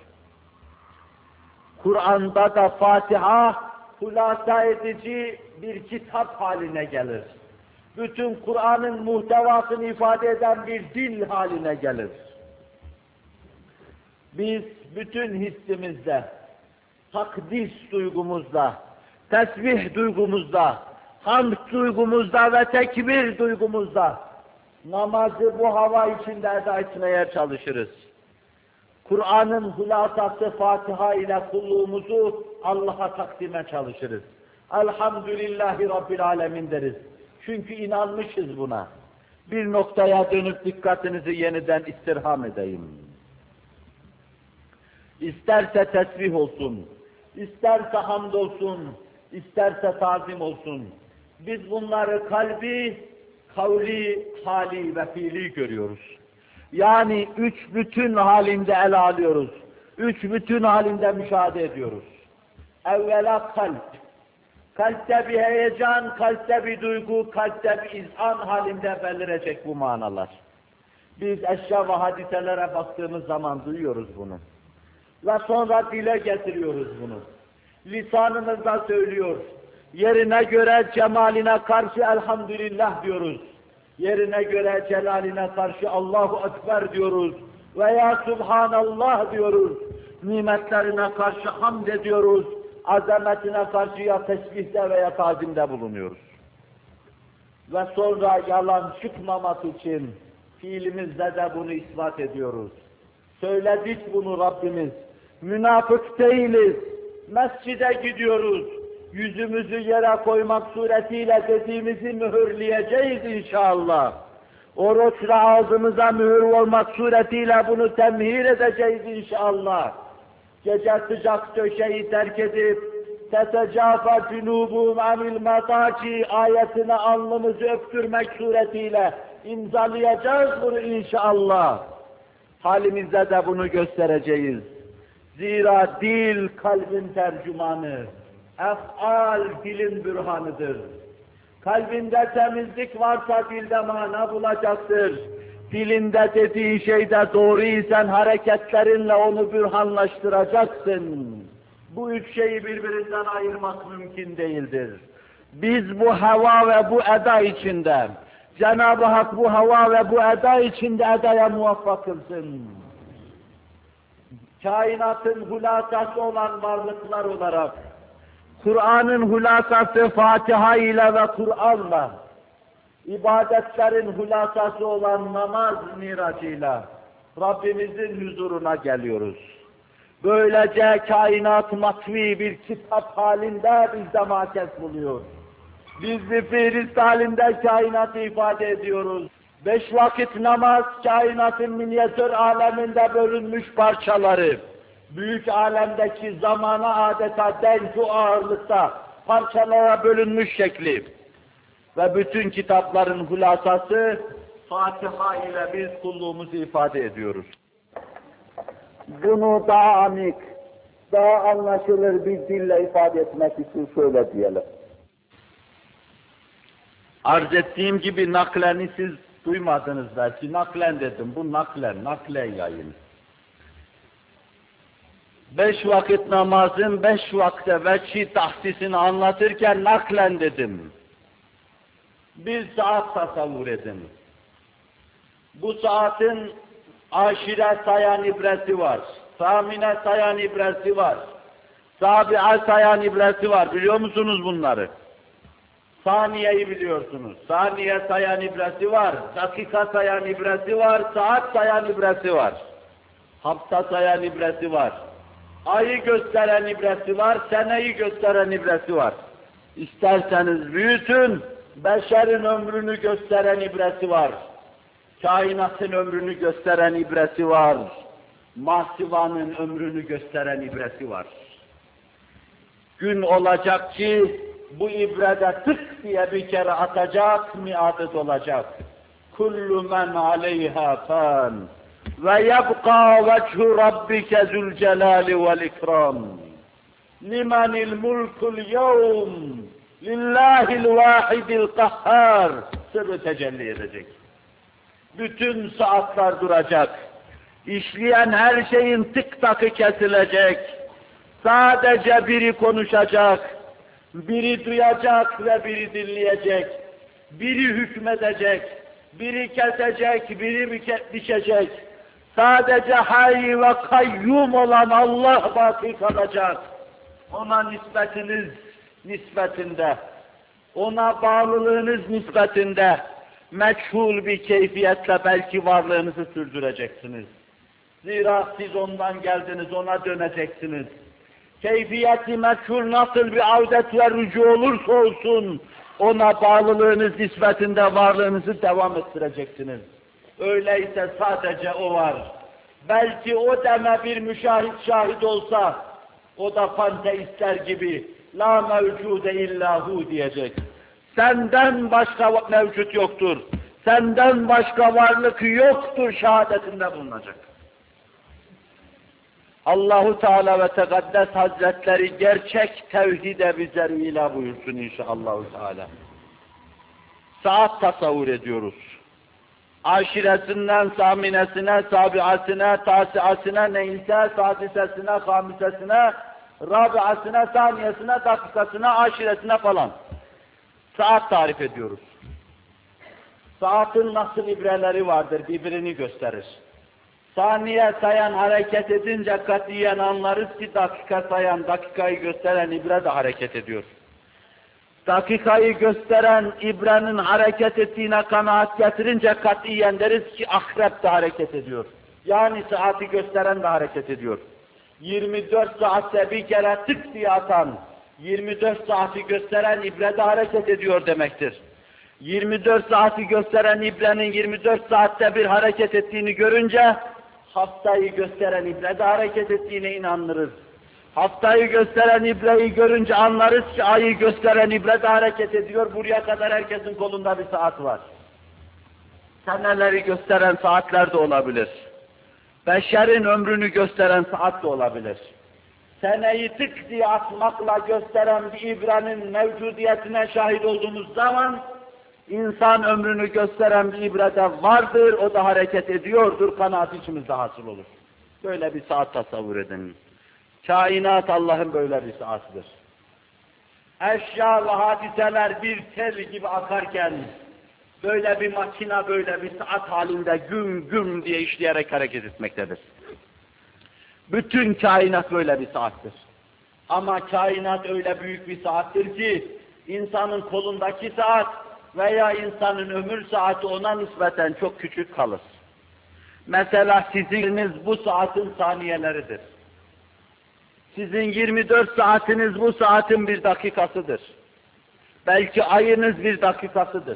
Kur'an'da da Fatiha hulasa edici bir kitap haline gelir. Bütün Kur'an'ın muhtevasını ifade eden bir dil haline gelir. Biz bütün hissimizde, takdis duygumuzda, tesbih duygumuzda, hamd duygumuzda ve tekbir duygumuzda namazı bu hava içinde eda etmeye çalışırız. Kur'an'ın hulasası Fatiha ile kulluğumuzu Allah'a takdime çalışırız. Elhamdülillahi Rabbil Alemin deriz. Çünkü inanmışız buna. Bir noktaya dönüp dikkatinizi yeniden istirham edeyim. İsterse tesbih olsun, isterse hamd olsun, isterse tazim olsun. Biz bunları kalbi, kavli, hali ve fiili görüyoruz. Yani üç bütün halinde ele alıyoruz. Üç bütün halinde müşahede ediyoruz. Evvela kalp. Kalpte bir heyecan, kalpte bir duygu, kalpte bir izan halinde belirecek bu manalar. Biz eşya ve hadiselere baktığımız zaman duyuyoruz bunu. Ve sonra dile getiriyoruz bunu. Lisanımızda söylüyor. Yerine göre cemaline karşı elhamdülillah diyoruz. Yerine göre celaline karşı Allahu Ekber diyoruz. Veya Subhanallah diyoruz. Nimetlerine karşı hamd ediyoruz. Azametine karşı ya tesbihde veya tazimde bulunuyoruz. Ve sonra yalan çıkmamak için fiilimizde de bunu ispat ediyoruz. Söyledik bunu Rabbimiz. Münafık değiliz. Mescide gidiyoruz. Yüzümüzü yere koymak suretiyle dediğimizi mühürleyeceğiz inşallah. Oruçla ağzımıza mühür olmak suretiyle bunu temhir edeceğiz inşallah. Gece sıcak döşeği terk edip tetecafa cunubum anil mataci ayetine alnımızı öptürmek suretiyle imzalayacağız bunu inşallah. Halimizde de bunu göstereceğiz. Zira dil kalbin tercümanı, ef'al dilin bürhanıdır. Kalbinde temizlik varsa dilde mana bulacaktır. Dilinde dediği şeyde doğruysan hareketlerinle onu bürhanlaştıracaksın. Bu üç şeyi birbirinden ayırmak mümkün değildir. Biz bu hava ve bu eda içinde, Cenab-ı Hak bu hava ve bu eda içinde edaya muvaffak kılsın. Kainatın hulasası olan varlıklar olarak, Kur'an'ın hulasası Fatiha ile ve Kur'an'la, ibadetlerin hulasası olan namaz miracıyla Rabbimizin huzuruna geliyoruz. Böylece kainat matvi bir kitap halinde bizde makes buluyor. Biz bir fiilist halinde kainatı ifade ediyoruz. Beş vakit namaz kainatın minyatür aleminde bölünmüş parçaları. Büyük alemdeki zamana adeta denk bu ağırlıkta parçalara bölünmüş şekli. Ve bütün kitapların hulasası Fatiha ile biz kulluğumuzu ifade ediyoruz. Bunu daha amik, daha anlaşılır bir dille ifade etmek için şöyle diyelim. Arz ettiğim gibi nakleni siz duymadınız belki, naklen dedim, bu naklen, naklen yayın. Beş vakit namazın beş vakte veçhi tahsisini anlatırken naklen dedim. Bir saat tasavvur edin. Bu saatin aşire sayan ibresi var, samine sayan ibresi var, Sabi'a sayan ibresi var. Biliyor musunuz bunları? Saniyeyi biliyorsunuz. Saniye sayan ibresi var. Dakika sayan ibresi var. Saat sayan ibresi var. Hafta sayan ibresi var. Ayı gösteren ibresi var. Seneyi gösteren ibresi var. İsterseniz büyütün, beşerin ömrünü gösteren ibresi var. Kainatın ömrünü gösteren ibresi var. Mahsivanın ömrünü gösteren ibresi var. Gün olacak ki bu ibrede tık diye bir kere atacak, miadı dolacak. Kullu men aleyha fan ve yebqa vechu rabbike zülcelali vel ikram. Limenil mulkul yevm lillahil vahidil kahhar sırrı tecelli edecek. Bütün saatler duracak. İşleyen her şeyin tık takı kesilecek. Sadece biri konuşacak, biri duyacak ve biri dinleyecek. Biri hükmedecek, biri kesecek, biri biçecek. Sadece hayy ve kayyum olan Allah baki kalacak. Ona nispetiniz nispetinde, ona bağlılığınız nispetinde meçhul bir keyfiyetle belki varlığınızı sürdüreceksiniz. Zira siz ondan geldiniz, ona döneceksiniz. Keyfiyeti meçhul nasıl bir avdet ve rücu olursa olsun, ona bağlılığınız nispetinde varlığınızı devam ettireceksiniz. Öyleyse sadece o var. Belki o deme bir müşahit şahit olsa, o da panteistler gibi la mevcude illahu diyecek. Senden başka mevcut yoktur. Senden başka varlık yoktur şehadetinde bulunacak. Allahu Teala ve Tekaddes Hazretleri gerçek tevhide bizleriyle buyursun inşallah Teala. Saat tasavvur ediyoruz. Aşiresinden saminesine, sabiasine, tasiasine, neyse, sadisesine, hamisesine, rabiasine, saniyesine, dakikasine, aşiresine falan. Saat tarif ediyoruz. Saatin nasıl ibreleri vardır, birbirini gösterir. Saniye sayan hareket edince katiyen anlarız ki dakika sayan, dakikayı gösteren ibre de hareket ediyor. Dakikayı gösteren ibrenin hareket ettiğine kanaat getirince katiyen deriz ki akrep de hareket ediyor. Yani saati gösteren de hareket ediyor. yirmi dört saatte bir kere tık diye atan, yirmi dört saati gösteren ibre de hareket ediyor demektir. yirmi dört saati gösteren ibrenin yirmi dört saatte bir hareket ettiğini görünce, haftayı gösteren ibre de hareket ettiğine inanırız. Haftayı gösteren ibreyi görünce anlarız ki ayı gösteren ibre de hareket ediyor. Buraya kadar herkesin kolunda bir saat var. Seneleri gösteren saatler de olabilir. Beşerin ömrünü gösteren saat de olabilir. Seneyi tık diye atmakla gösteren bir ibrenin mevcudiyetine şahit olduğumuz zaman, insan ömrünü gösteren bir ibre de vardır, o da hareket ediyordur, kanaat içimizde hasıl olur. Böyle bir saat tasavvur edin. Kainat Allah'ın böyle bir saatidir. Eşya ve hadiseler bir tel gibi akarken, böyle bir makina, böyle bir saat halinde güm güm diye işleyerek hareket etmektedir. Bütün kainat böyle bir saattir. Ama kainat öyle büyük bir saattir ki, insanın kolundaki saat veya insanın ömür saati ona nispeten çok küçük kalır. Mesela sizin bu saatin saniyeleridir. Sizin yirmi dört saatiniz bu saatin bir dakikasıdır. Belki ayınız bir dakikasıdır.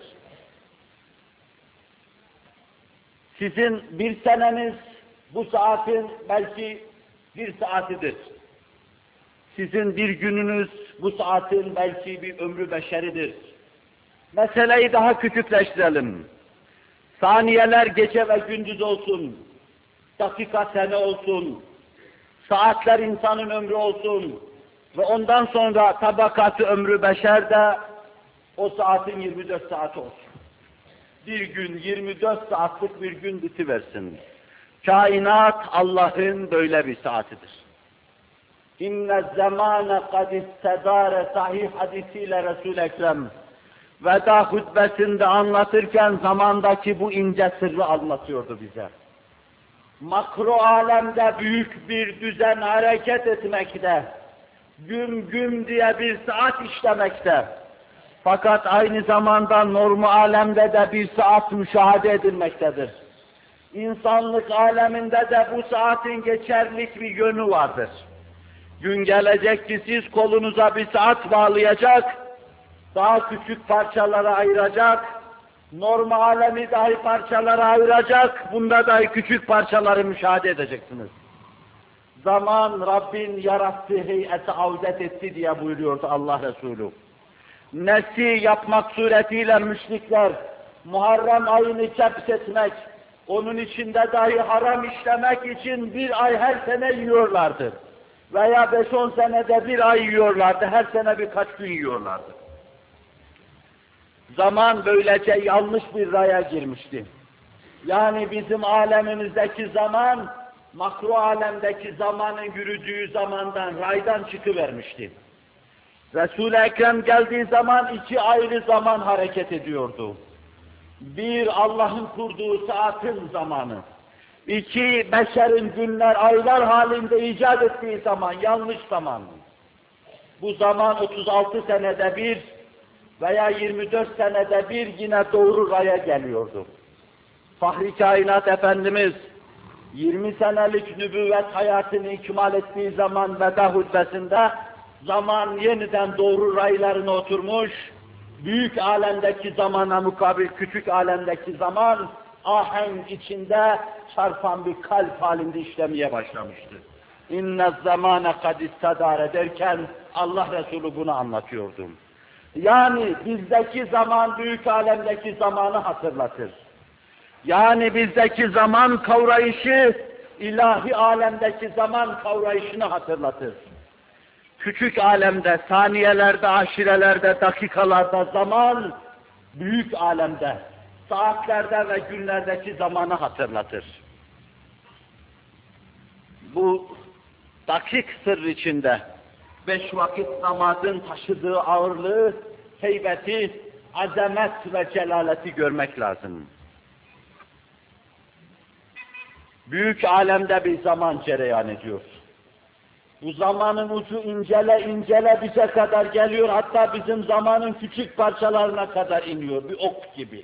Sizin bir seneniz bu saatin belki bir saatidir. Sizin bir gününüz bu saatin belki bir ömrü beşeridir. Meseleyi daha küçükleştirelim. Saniyeler gece ve gündüz olsun, dakika sene olsun, saatler insanın ömrü olsun ve ondan sonra tabakatı ömrü beşer de o saatin yirmi dört saati olsun. Bir gün yirmi dört saatlik bir gün bitiversin. Kainat Allah'ın böyle bir saatidir. İnne zamane kad istedare sahih hadisiyle Resul-i Ekrem veda hutbesinde anlatırken zamandaki bu ince sırrı anlatıyordu bize. Makro alemde büyük bir düzen hareket etmekte. güm güm diye bir saat işlemekte. Fakat aynı zamanda normu alemde de bir saat müşahede edilmektedir. İnsanlık aleminde de bu saatin geçerlilik bir yönü vardır. Gün gelecek ki siz kolunuza bir saat bağlayacak, daha küçük parçalara ayıracak, normu alemi dahi parçalara ayıracak, bunda dahi küçük parçaları müşahede edeceksiniz. Zaman Rabbin yarattığı heyeti avdet etti diye buyuruyordu Allah Resulü. Nesi yapmak suretiyle müşrikler, Muharrem ayını kepsetmek, onun içinde dahi haram işlemek için bir ay her sene yiyorlardı. Veya beş on senede bir ay yiyorlardı, her sene birkaç gün yiyorlardı. Zaman böylece yanlış bir raya girmişti. Yani bizim alemimizdeki zaman, makro alemdeki zamanın yürüdüğü zamandan, raydan çıkıvermişti. Resul-i Ekrem geldiği zaman iki ayrı zaman hareket ediyordu. Bir, Allah'ın kurduğu saatin zamanı. İki, beşerin günler, aylar halinde icat ettiği zaman, yanlış zaman. Bu zaman otuz altı senede bir veya yirmi dört senede bir yine doğru raya geliyordu. Fahri Kainat Efendimiz yirmi senelik nübüvvet hayatını ikmal ettiği zaman veda hutbesinde zaman yeniden doğru raylarına oturmuş, büyük alemdeki zamana mukabil küçük alemdeki zaman ahenk içinde çarpan bir kalp halinde işlemeye başlamıştı. İnne zamane kad istadare derken Allah Resulü bunu anlatıyordu. Yani bizdeki zaman büyük alemdeki zamanı hatırlatır. Yani bizdeki zaman kavrayışı ilahi alemdeki zaman kavrayışını hatırlatır. Küçük alemde, saniyelerde, aşirelerde, dakikalarda zaman, büyük alemde, saatlerde ve günlerdeki zamanı hatırlatır. Bu dakik sır içinde beş vakit namazın taşıdığı ağırlığı, heybeti, azamet ve celaleti görmek lazım. Büyük alemde bir zaman cereyan ediyor. Bu zamanın ucu incele incele bize kadar geliyor, hatta bizim zamanın küçük parçalarına kadar iniyor, bir ok gibi.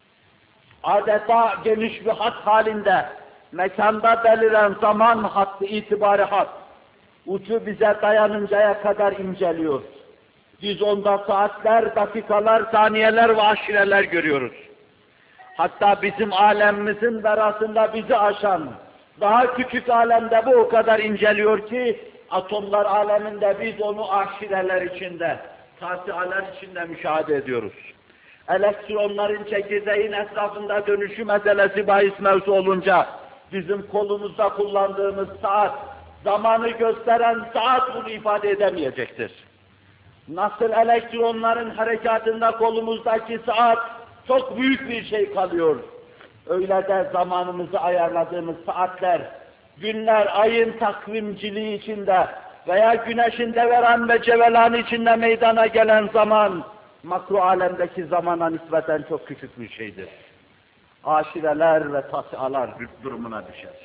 Adeta geniş bir hat halinde, mekanda beliren zaman hattı, itibari hat, ucu bize dayanıncaya kadar inceliyor. Biz onda saatler, dakikalar, saniyeler ve aşireler görüyoruz. Hatta bizim alemimizin verasında bizi aşan, daha küçük alemde bu o kadar inceliyor ki, atomlar aleminde biz onu aşireler içinde, tasialar içinde müşahede ediyoruz. Elektronların çekirdeğin etrafında dönüşü meselesi bahis mevzu olunca, bizim kolumuzda kullandığımız saat, zamanı gösteren saat bunu ifade edemeyecektir. Nasıl elektronların harekatında kolumuzdaki saat çok büyük bir şey kalıyor, öyle de zamanımızı ayarladığımız saatler, günler, ayın takvimciliği içinde veya güneşin devran ve cevelanı içinde meydana gelen zaman, makro alemdeki zamana nispeten çok küçük bir şeydir. Aşireler ve tasialar durumuna düşer.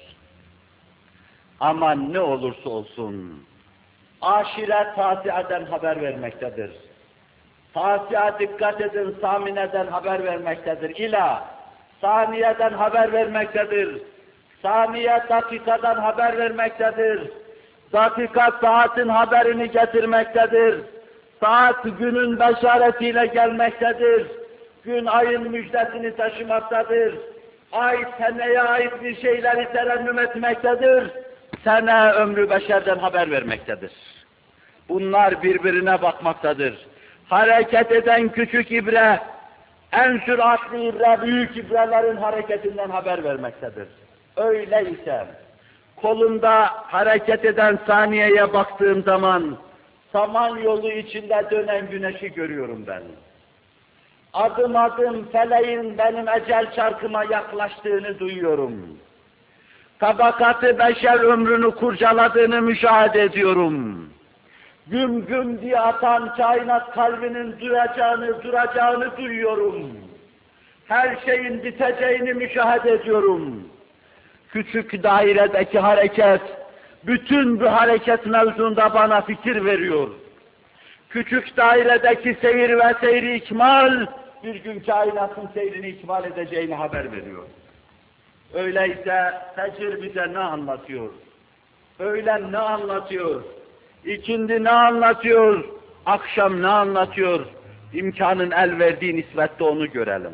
Ama ne olursa olsun, aşire tasiaden haber vermektedir. Tasiya dikkat edin, samineden haber vermektedir. İla, saniyeden haber vermektedir. Saniye dakikadan haber vermektedir. Dakika saatin haberini getirmektedir. Saat günün beşaretiyle gelmektedir. Gün ayın müjdesini taşımaktadır. Ay seneye ait bir şeyleri terennüm etmektedir. Sene ömrü beşerden haber vermektedir. Bunlar birbirine bakmaktadır. Hareket eden küçük ibre, en süratli ibre büyük ibrelerin hareketinden haber vermektedir. Öyleyse, kolumda hareket eden saniyeye baktığım zaman, Samanyolu içinde dönen güneşi görüyorum ben. Adım adım feleğin benim ecel çarkıma yaklaştığını duyuyorum. Tabakatı beşer ömrünü kurcaladığını müşahede ediyorum. Güm güm diye atan kainat kalbinin duracağını, duracağını duyuyorum. Her şeyin biteceğini müşahede ediyorum. Küçük dairedeki hareket, bütün bu hareket mevzunda bana fikir veriyor. Küçük dairedeki seyir ve seyri ikmal, bir gün kainatın seyrini ikmal edeceğini haber veriyor. Öyleyse fecr bize ne anlatıyor? Öğlen ne anlatıyor? İkindi ne anlatıyor? Akşam ne anlatıyor? İmkanın el verdiği nispette onu görelim.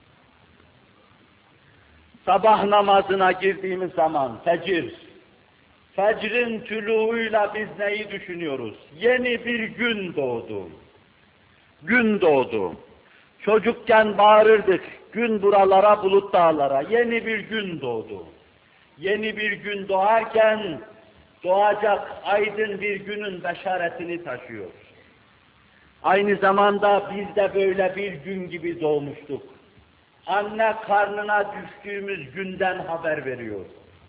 Sabah namazına girdiğimiz zaman fecir, fecrin tülûuyla biz neyi düşünüyoruz? Yeni bir gün doğdu. Gün doğdu. Çocukken bağırırdık, gün buralara, bulut dağlara. Yeni bir gün doğdu. Yeni bir gün doğarken, doğacak aydın bir günün beşaretini taşıyor. Aynı zamanda biz de böyle bir gün gibi doğmuştuk. Anne karnına düştüğümüz günden haber veriyor.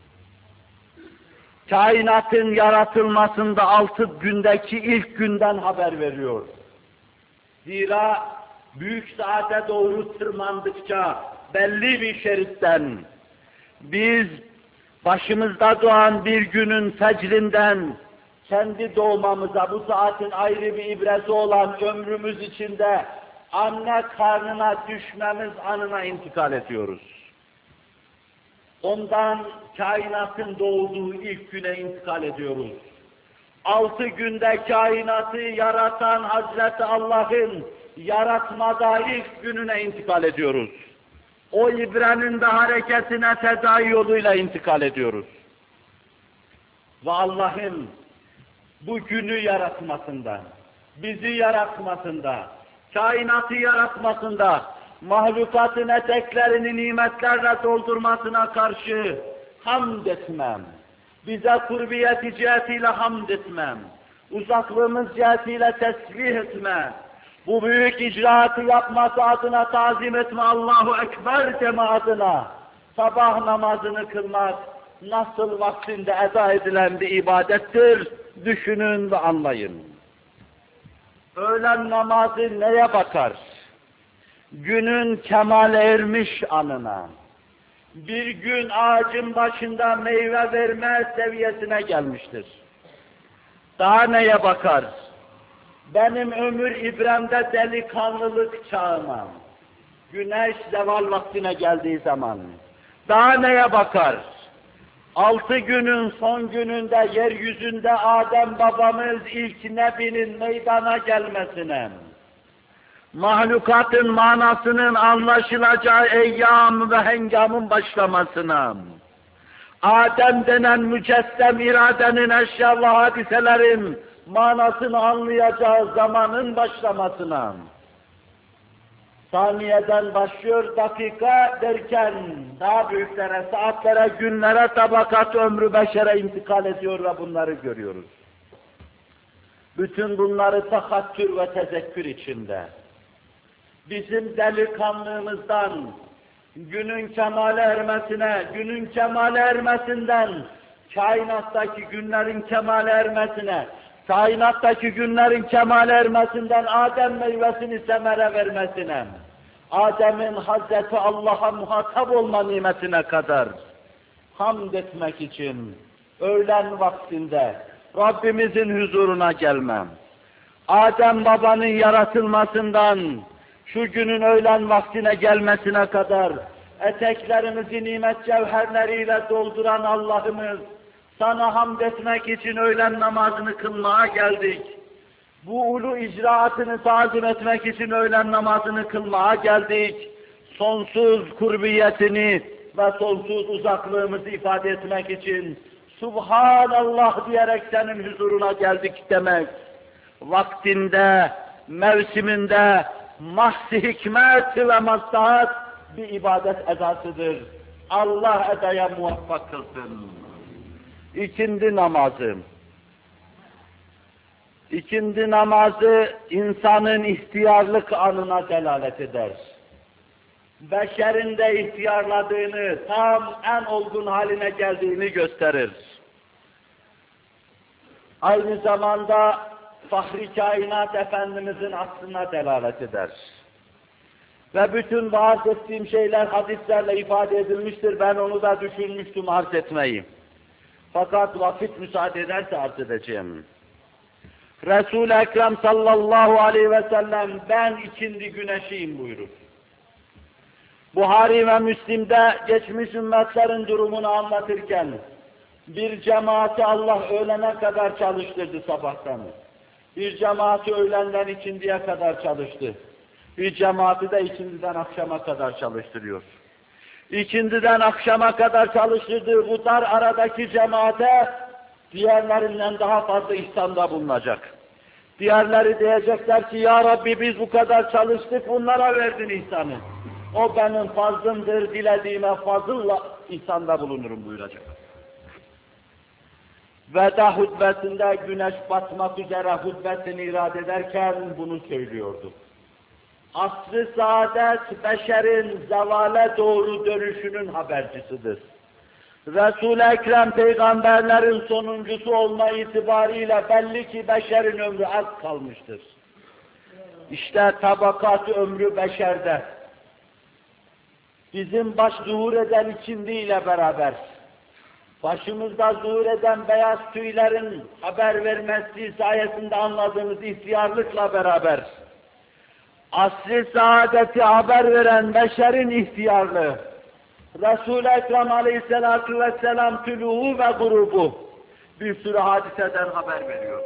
Kainatın yaratılmasında altı gündeki ilk günden haber veriyor. Zira büyük saate doğru tırmandıkça belli bir şeritten biz başımızda doğan bir günün fecrinden kendi doğmamıza, bu saatin ayrı bir ibresi olan ömrümüz içinde anne karnına düşmemiz anına intikal ediyoruz. Ondan kainatın doğduğu ilk güne intikal ediyoruz. Altı günde kainatı yaratan Hazreti Allah'ın yaratmada ilk gününe intikal ediyoruz. O ibrenin de hareketine tedai yoluyla intikal ediyoruz. Ve Allah'ın bu günü yaratmasında, bizi yaratmasında, kainatı yaratmasında, mahlukatın eteklerini nimetlerle doldurmasına karşı hamd etmem, bize kurbiyeti cihetiyle hamd etmem, uzaklığımız cihetiyle tesbih etmem, bu büyük icraatı yapması adına tazim etme, Allahu Ekber deme adına sabah namazını kılmak nasıl vaktinde eda edilen bir ibadettir, düşünün ve anlayın. Öğlen namazı neye bakar? Günün kemale ermiş anına. Bir gün ağacın başında meyve verme seviyesine gelmiştir. Daha neye bakar? Benim ömür ibremde delikanlılık çağıma. Güneş zeval vaktine geldiği zaman. Daha neye bakar? Altı günün son gününde yeryüzünde Adem babamız ilk nebinin meydana gelmesine, mahlukatın manasının anlaşılacağı eyyam ve hengamın başlamasına, Adem denen mücessem iradenin eşyalı hadiselerin manasını anlayacağı zamanın başlamasına, saniyeden başlıyor, dakika derken daha büyüklere, saatlere, günlere, tabakat ömrü beşere intikal ediyor ve bunları görüyoruz. Bütün bunları tahattür ve tezekkür içinde. Bizim delikanlığımızdan, günün kemale ermesine, günün kemale ermesinden, kainattaki günlerin kemale ermesine, kainattaki günlerin kemale ermesinden Adem meyvesini semere vermesine, Adem'in Hazreti Allah'a muhatap olma nimetine kadar hamd etmek için öğlen vaktinde Rabbimizin huzuruna gelmem. Adem babanın yaratılmasından şu günün öğlen vaktine gelmesine kadar eteklerimizi nimet cevherleriyle dolduran Allah'ımız, sana hamd etmek için öğlen namazını kılmaya geldik. Bu ulu icraatını tazim etmek için öğlen namazını kılmaya geldik. Sonsuz kurbiyetini ve sonsuz uzaklığımızı ifade etmek için Subhanallah diyerek senin huzuruna geldik demek. Vaktinde, mevsiminde mahsi hikmet ve maslahat bir ibadet edasıdır. Allah edaya muvaffak kılsın. İkindi namazı. İkindi namazı insanın ihtiyarlık anına delalet eder. Beşerin de ihtiyarladığını, tam en olgun haline geldiğini gösterir. Aynı zamanda Fahri Kainat Efendimizin aslına delalet eder. Ve bütün vaaz ettiğim şeyler hadislerle ifade edilmiştir, ben onu da düşünmüştüm arz etmeyi. Fakat vakit müsaade ederse arz edeceğim. Resul-i Ekrem sallallahu aleyhi ve sellem ben ikindi güneşiyim buyurur. Buhari ve Müslim'de geçmiş ümmetlerin durumunu anlatırken bir cemaati Allah öğlene kadar çalıştırdı sabahtan. Bir cemaati öğlenden ikindiye kadar çalıştı. Bir cemaati de ikindiden akşama kadar çalıştırıyor. İkindiden akşama kadar çalıştırdığı bu dar aradaki cemaate diğerlerinden daha fazla ihsanda bulunacak. Diğerleri diyecekler ki ya Rabbi biz bu kadar çalıştık bunlara verdin ihsanı. O benim fazlımdır, dilediğime fazılla ihsanda bulunurum buyuracak. Veda hutbesinde güneş batmak üzere hutbesini irade ederken bunu söylüyordu. Asr-ı saadet beşerin zevale doğru dönüşünün habercisidir. Resul-i Ekrem peygamberlerin sonuncusu olma itibariyle belli ki beşerin ömrü az kalmıştır. İşte tabakat ömrü beşerde. Bizim baş zuhur eden ikindiyle beraber, başımızda zuhur eden beyaz tüylerin haber vermesi sayesinde anladığımız ihtiyarlıkla beraber, asr-ı saadeti haber veren beşerin ihtiyarlığı, Resul-i Ekrem aleyhissalatu vesselam tülûhu ve grubu bir sürü hadiseden haber veriyor.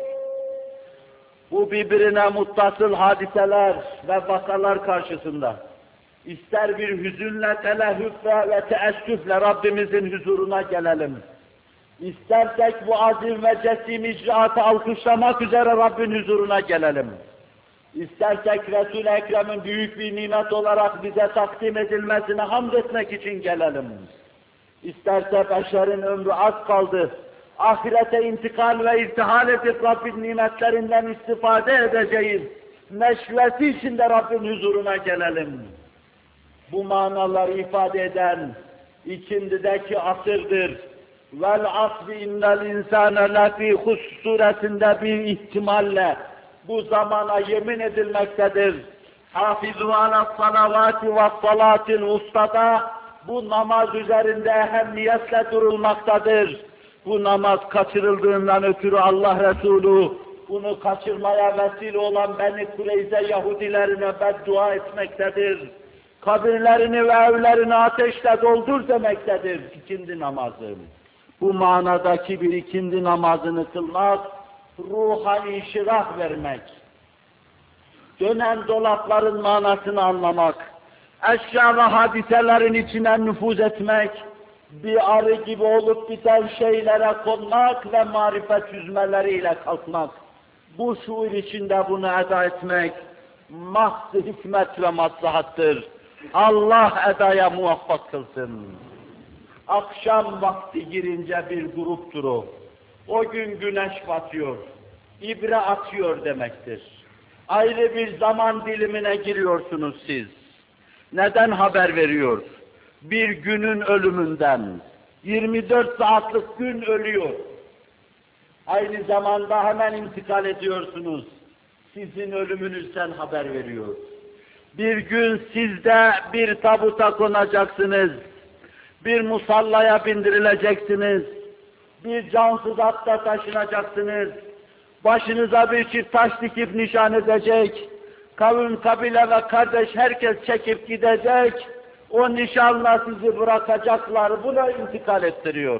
Bu birbirine muttasıl hadiseler ve vakalar karşısında ister bir hüzünle, telehhüfle ve teessüfle Rabbimizin huzuruna gelelim. İstersek bu azim ve cesim icraatı alkışlamak üzere Rabbin huzuruna gelelim. İstersek Resul-i Ekrem'in büyük bir nimet olarak bize takdim edilmesine hamd etmek için gelelim. İsterse beşerin ömrü az kaldı, ahirete intikal ve irtihal edip Rabbin nimetlerinden istifade edeceğiz. Neşvesi içinde Rabbin huzuruna gelelim. Bu manaları ifade eden ikindideki asırdır. Vel asri innel insâne lefî hus suresinde bir ihtimalle bu zamana yemin edilmektedir. Hafizû alâs salavâti ve salâtil ustada bu namaz üzerinde ehemmiyetle durulmaktadır. Bu namaz kaçırıldığından ötürü Allah Resulü bunu kaçırmaya vesile olan Beni Kureyze Yahudilerine beddua etmektedir. Kabirlerini ve evlerini ateşle doldur demektedir ikindi namazı. Bu manadaki bir ikindi namazını kılmak, ruha inşirah vermek, dönen dolapların manasını anlamak, eşya ve hadiselerin içine nüfuz etmek, bir arı gibi olup biten şeylere konmak ve marifet yüzmeleriyle kalkmak, bu şuur içinde bunu eda etmek, mahz-ı hikmet ve maslahattır. Allah edaya muvaffak kılsın. Akşam vakti girince bir gruptur o. O gün güneş batıyor, ibre atıyor demektir. Ayrı bir zaman dilimine giriyorsunuz siz. Neden haber veriyor? Bir günün ölümünden. yirmi dört saatlik gün ölüyor. Aynı zamanda hemen intikal ediyorsunuz. Sizin ölümünüzden haber veriyor. Bir gün sizde bir tabuta konacaksınız. Bir musallaya bindirileceksiniz. Bir cansız atta taşınacaksınız. Başınıza bir çift taş dikip nişan edecek. Kavim, kabile ve kardeş herkes çekip gidecek. O nişanla sizi bırakacaklar. Buna intikal ettiriyor.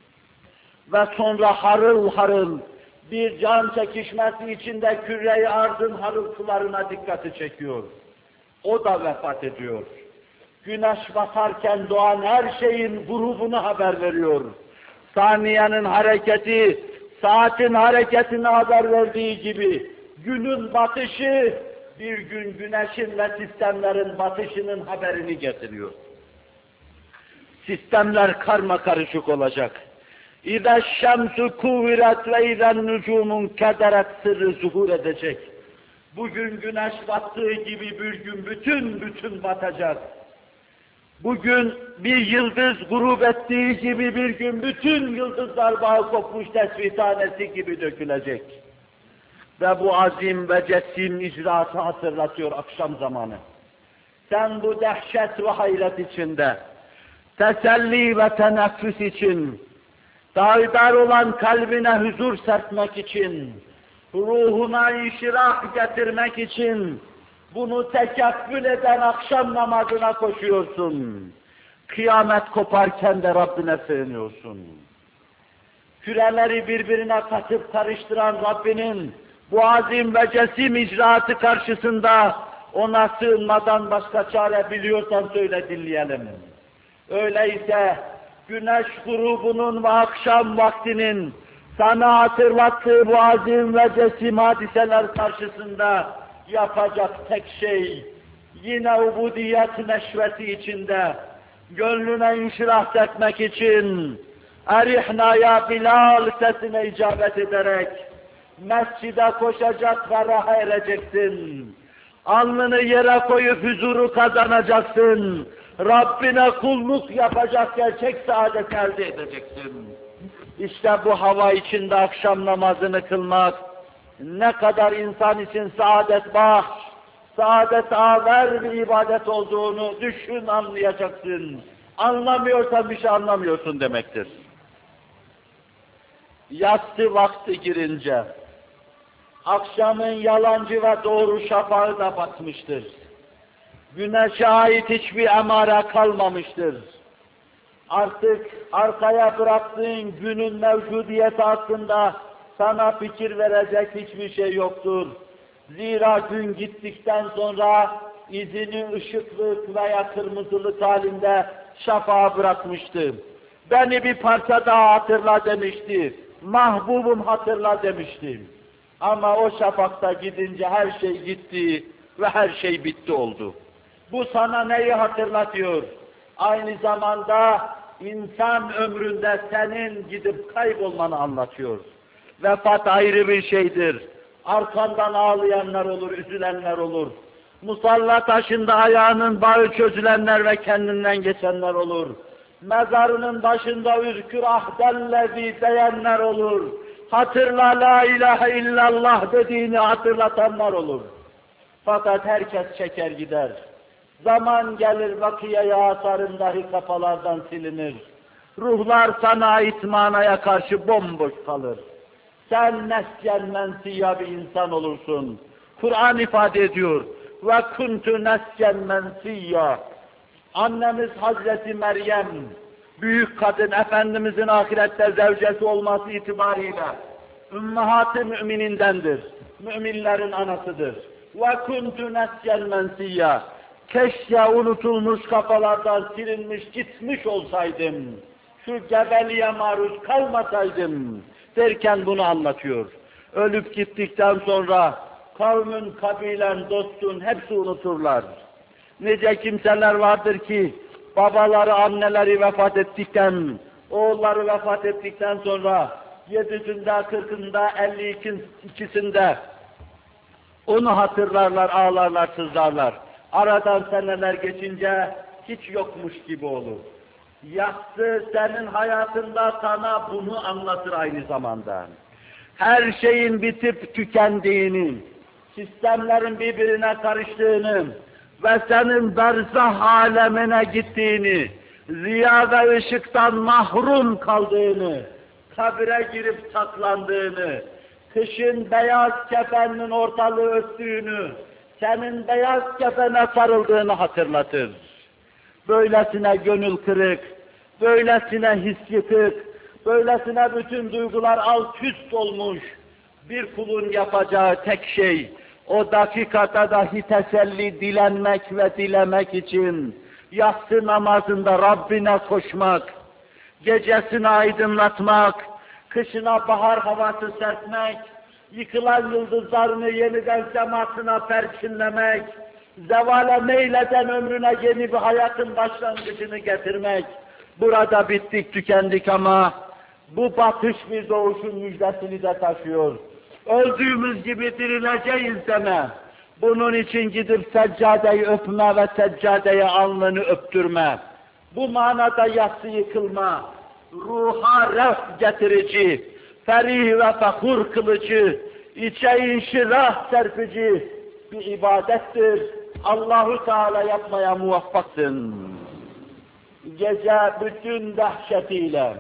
Ve sonra harıl harıl bir can çekişmesi içinde küre-i arzın harıltılarına dikkati çekiyor. O da vefat ediyor. Güneş batarken doğan her şeyin grubunu haber veriyor. Saniyenin hareketi, saatin hareketini haber verdiği gibi, günün batışı, bir gün güneşin ve sistemlerin batışının haberini getiriyor. Sistemler karma karışık olacak. İza şemsu kuviret ve izen nucumun kederet sırrı zuhur edecek. Bugün güneş battığı gibi bir gün bütün bütün batacak. Bugün bir yıldız grup ettiği gibi bir gün bütün yıldızlar bağı kopmuş tesbih tanesi gibi dökülecek. Ve bu azim ve cesim icraatı hatırlatıyor akşam zamanı. Sen bu dehşet ve hayret içinde, teselli ve teneffüs için, Dağdar olan kalbine huzur serpmek için, ruhuna inşirah getirmek için, bunu tekeffül eden akşam namazına koşuyorsun. Kıyamet koparken de Rabbine sığınıyorsun. Küreleri birbirine katıp karıştıran Rabbinin bu azim ve cesim icraatı karşısında ona sığınmadan başka çare biliyorsan söyle dinleyelim. Öyleyse güneş grubunun ve akşam vaktinin sana hatırlattığı bu azim ve cesim hadiseler karşısında yapacak tek şey, yine ubudiyet neşveti içinde, gönlüne inşirah etmek için, erihna ya Bilal sesine icabet ederek, mescide koşacak ve raha ereceksin. Alnını yere koyup huzuru kazanacaksın. Rabbine kulluk yapacak gerçek saadet elde edeceksin. İşte bu hava içinde akşam namazını kılmak, ne kadar insan için saadet bahş, saadet aver bir ibadet olduğunu düşün, anlayacaksın. Anlamıyorsan bir şey anlamıyorsun demektir. Yatsı vakti girince, akşamın yalancı ve doğru şafağı da batmıştır. Güneşe ait hiçbir emare kalmamıştır. Artık arkaya bıraktığın günün mevcudiyeti hakkında sana fikir verecek hiçbir şey yoktur. Zira gün gittikten sonra izini ışıklık veya kırmızılık halinde şafağa bırakmıştı. Beni bir parça daha hatırla demişti. Mahbubum hatırla demiştim. Ama o şafakta gidince her şey gitti ve her şey bitti oldu. Bu sana neyi hatırlatıyor? Aynı zamanda insan ömründe senin gidip kaybolmanı anlatıyor. Vefat ayrı bir şeydir. Arkandan ağlayanlar olur, üzülenler olur. Musalla taşında ayağının bağı çözülenler ve kendinden geçenler olur. Mezarının başında üzkür ahdellezi diyenler olur. Hatırla la ilahe illallah dediğini hatırlatanlar olur. Fakat herkes çeker gider. Zaman gelir vakiyeye asarın dahi kafalardan silinir. Ruhlar sana ait manaya karşı bomboş kalır. Sen nesyen mensiya bir insan olursun. Kur'an ifade ediyor. Ve kuntu nesyen mensiya. Annemiz Hazreti Meryem, büyük kadın, Efendimizin ahirette zevcesi olması itibariyle ümmahat-ı müminindendir. Müminlerin anasıdır. Ve kuntu nesyen mensiya. Keşke unutulmuş kafalardan silinmiş gitmiş olsaydım. Şu gebeliğe maruz kalmasaydım derken bunu anlatıyor. Ölüp gittikten sonra kavmin, kabilen, dostun hepsi unuturlar. Nice kimseler vardır ki babaları, anneleri vefat ettikten, oğulları vefat ettikten sonra yedisinde, kırkında, elli ikisinde onu hatırlarlar, ağlarlar, sızlarlar. Aradan seneler geçince hiç yokmuş gibi olur. Yatsı senin hayatında sana bunu anlatır aynı zamanda. Her şeyin bitip tükendiğini, sistemlerin birbirine karıştığını ve senin berzah alemine gittiğini, ziya ve ışıktan mahrum kaldığını, kabire girip saklandığını, kışın beyaz kefenin ortalığı örttüğünü, senin beyaz kefene sarıldığını hatırlatır. Böylesine gönül kırık, böylesine his yıkık, böylesine bütün duygular alt üst olmuş bir kulun yapacağı tek şey, o dakikada dahi teselli dilenmek ve dilemek için yatsı namazında Rabbine koşmak, gecesini aydınlatmak, kışına bahar havası serpmek, yıkılan yıldızlarını yeniden semasına perçinlemek, zevale meyleden ömrüne yeni bir hayatın başlangıcını getirmek. Burada bittik, tükendik ama bu batış bir doğuşun müjdesini de taşıyor. Öldüğümüz gibi dirileceğiz deme. Bunun için gidip seccadeyi öpme ve seccadeye alnını öptürme. Bu manada yatsı yıkılma, ruha ref getirici, ferih ve fehur kılıcı, içe inşirah serpici bir ibadettir. Allahu Teala yapmaya muvaffaksın. Gece bütün dehşetiyle,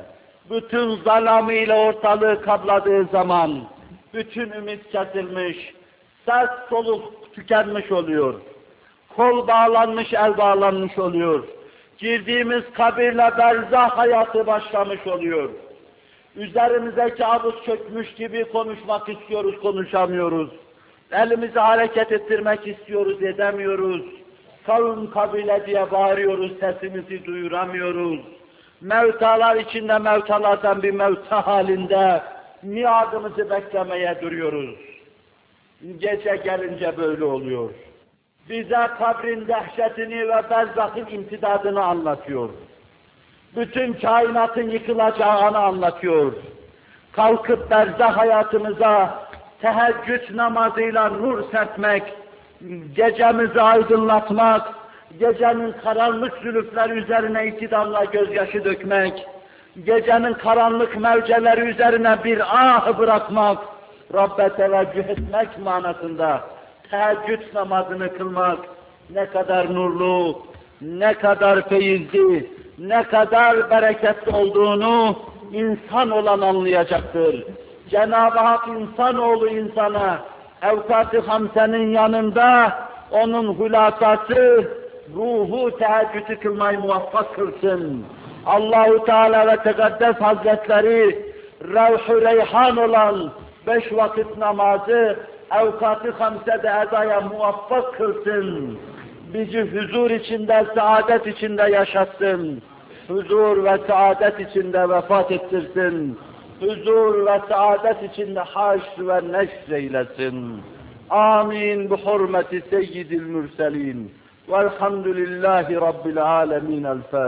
bütün zalamıyla ortalığı kapladığı zaman, bütün ümit kesilmiş, ses soluk tükenmiş oluyor. Kol bağlanmış, el bağlanmış oluyor. Girdiğimiz kabirle berzah hayatı başlamış oluyor. Üzerimize kabus çökmüş gibi konuşmak istiyoruz, konuşamıyoruz. Elimizi hareket ettirmek istiyoruz, edemiyoruz. Kavim kabile diye bağırıyoruz, sesimizi duyuramıyoruz. Mevtalar içinde mevtalardan bir mevta halinde miadımızı beklemeye duruyoruz. Gece gelince böyle oluyor. Bize kabrin dehşetini ve berzahın imtidadını anlatıyor. Bütün kainatın yıkılacağını anlatıyor. Kalkıp berzah hayatımıza teheccüd namazıyla nur serpmek, gecemizi aydınlatmak, gecenin karanlık zülüfleri üzerine iki damla gözyaşı dökmek, gecenin karanlık mevceleri üzerine bir ah bırakmak, Rabbe teveccüh etmek manasında teheccüd namazını kılmak ne kadar nurlu, ne kadar feyizli, ne kadar bereketli olduğunu insan olan anlayacaktır. Cenab-ı Hak insanoğlu insana evkat-ı hamsenin yanında onun hulasası, ruhu teheccüdü kılmayı muvaffak kılsın. Allahu Teala ve Tekaddes Hazretleri Revh-ü Reyhan olan beş vakit namazı evkat-ı hamsede edaya muvaffak kılsın. Bizi huzur içinde, saadet içinde yaşatsın. Huzur ve saadet içinde vefat ettirsin. Huzur ve saadet içinde haşr ve neşr eylesin. Amin. Bu hurmeti seyyidil mürselin. Velhamdülillahi Rabbil alemin. El Fatiha.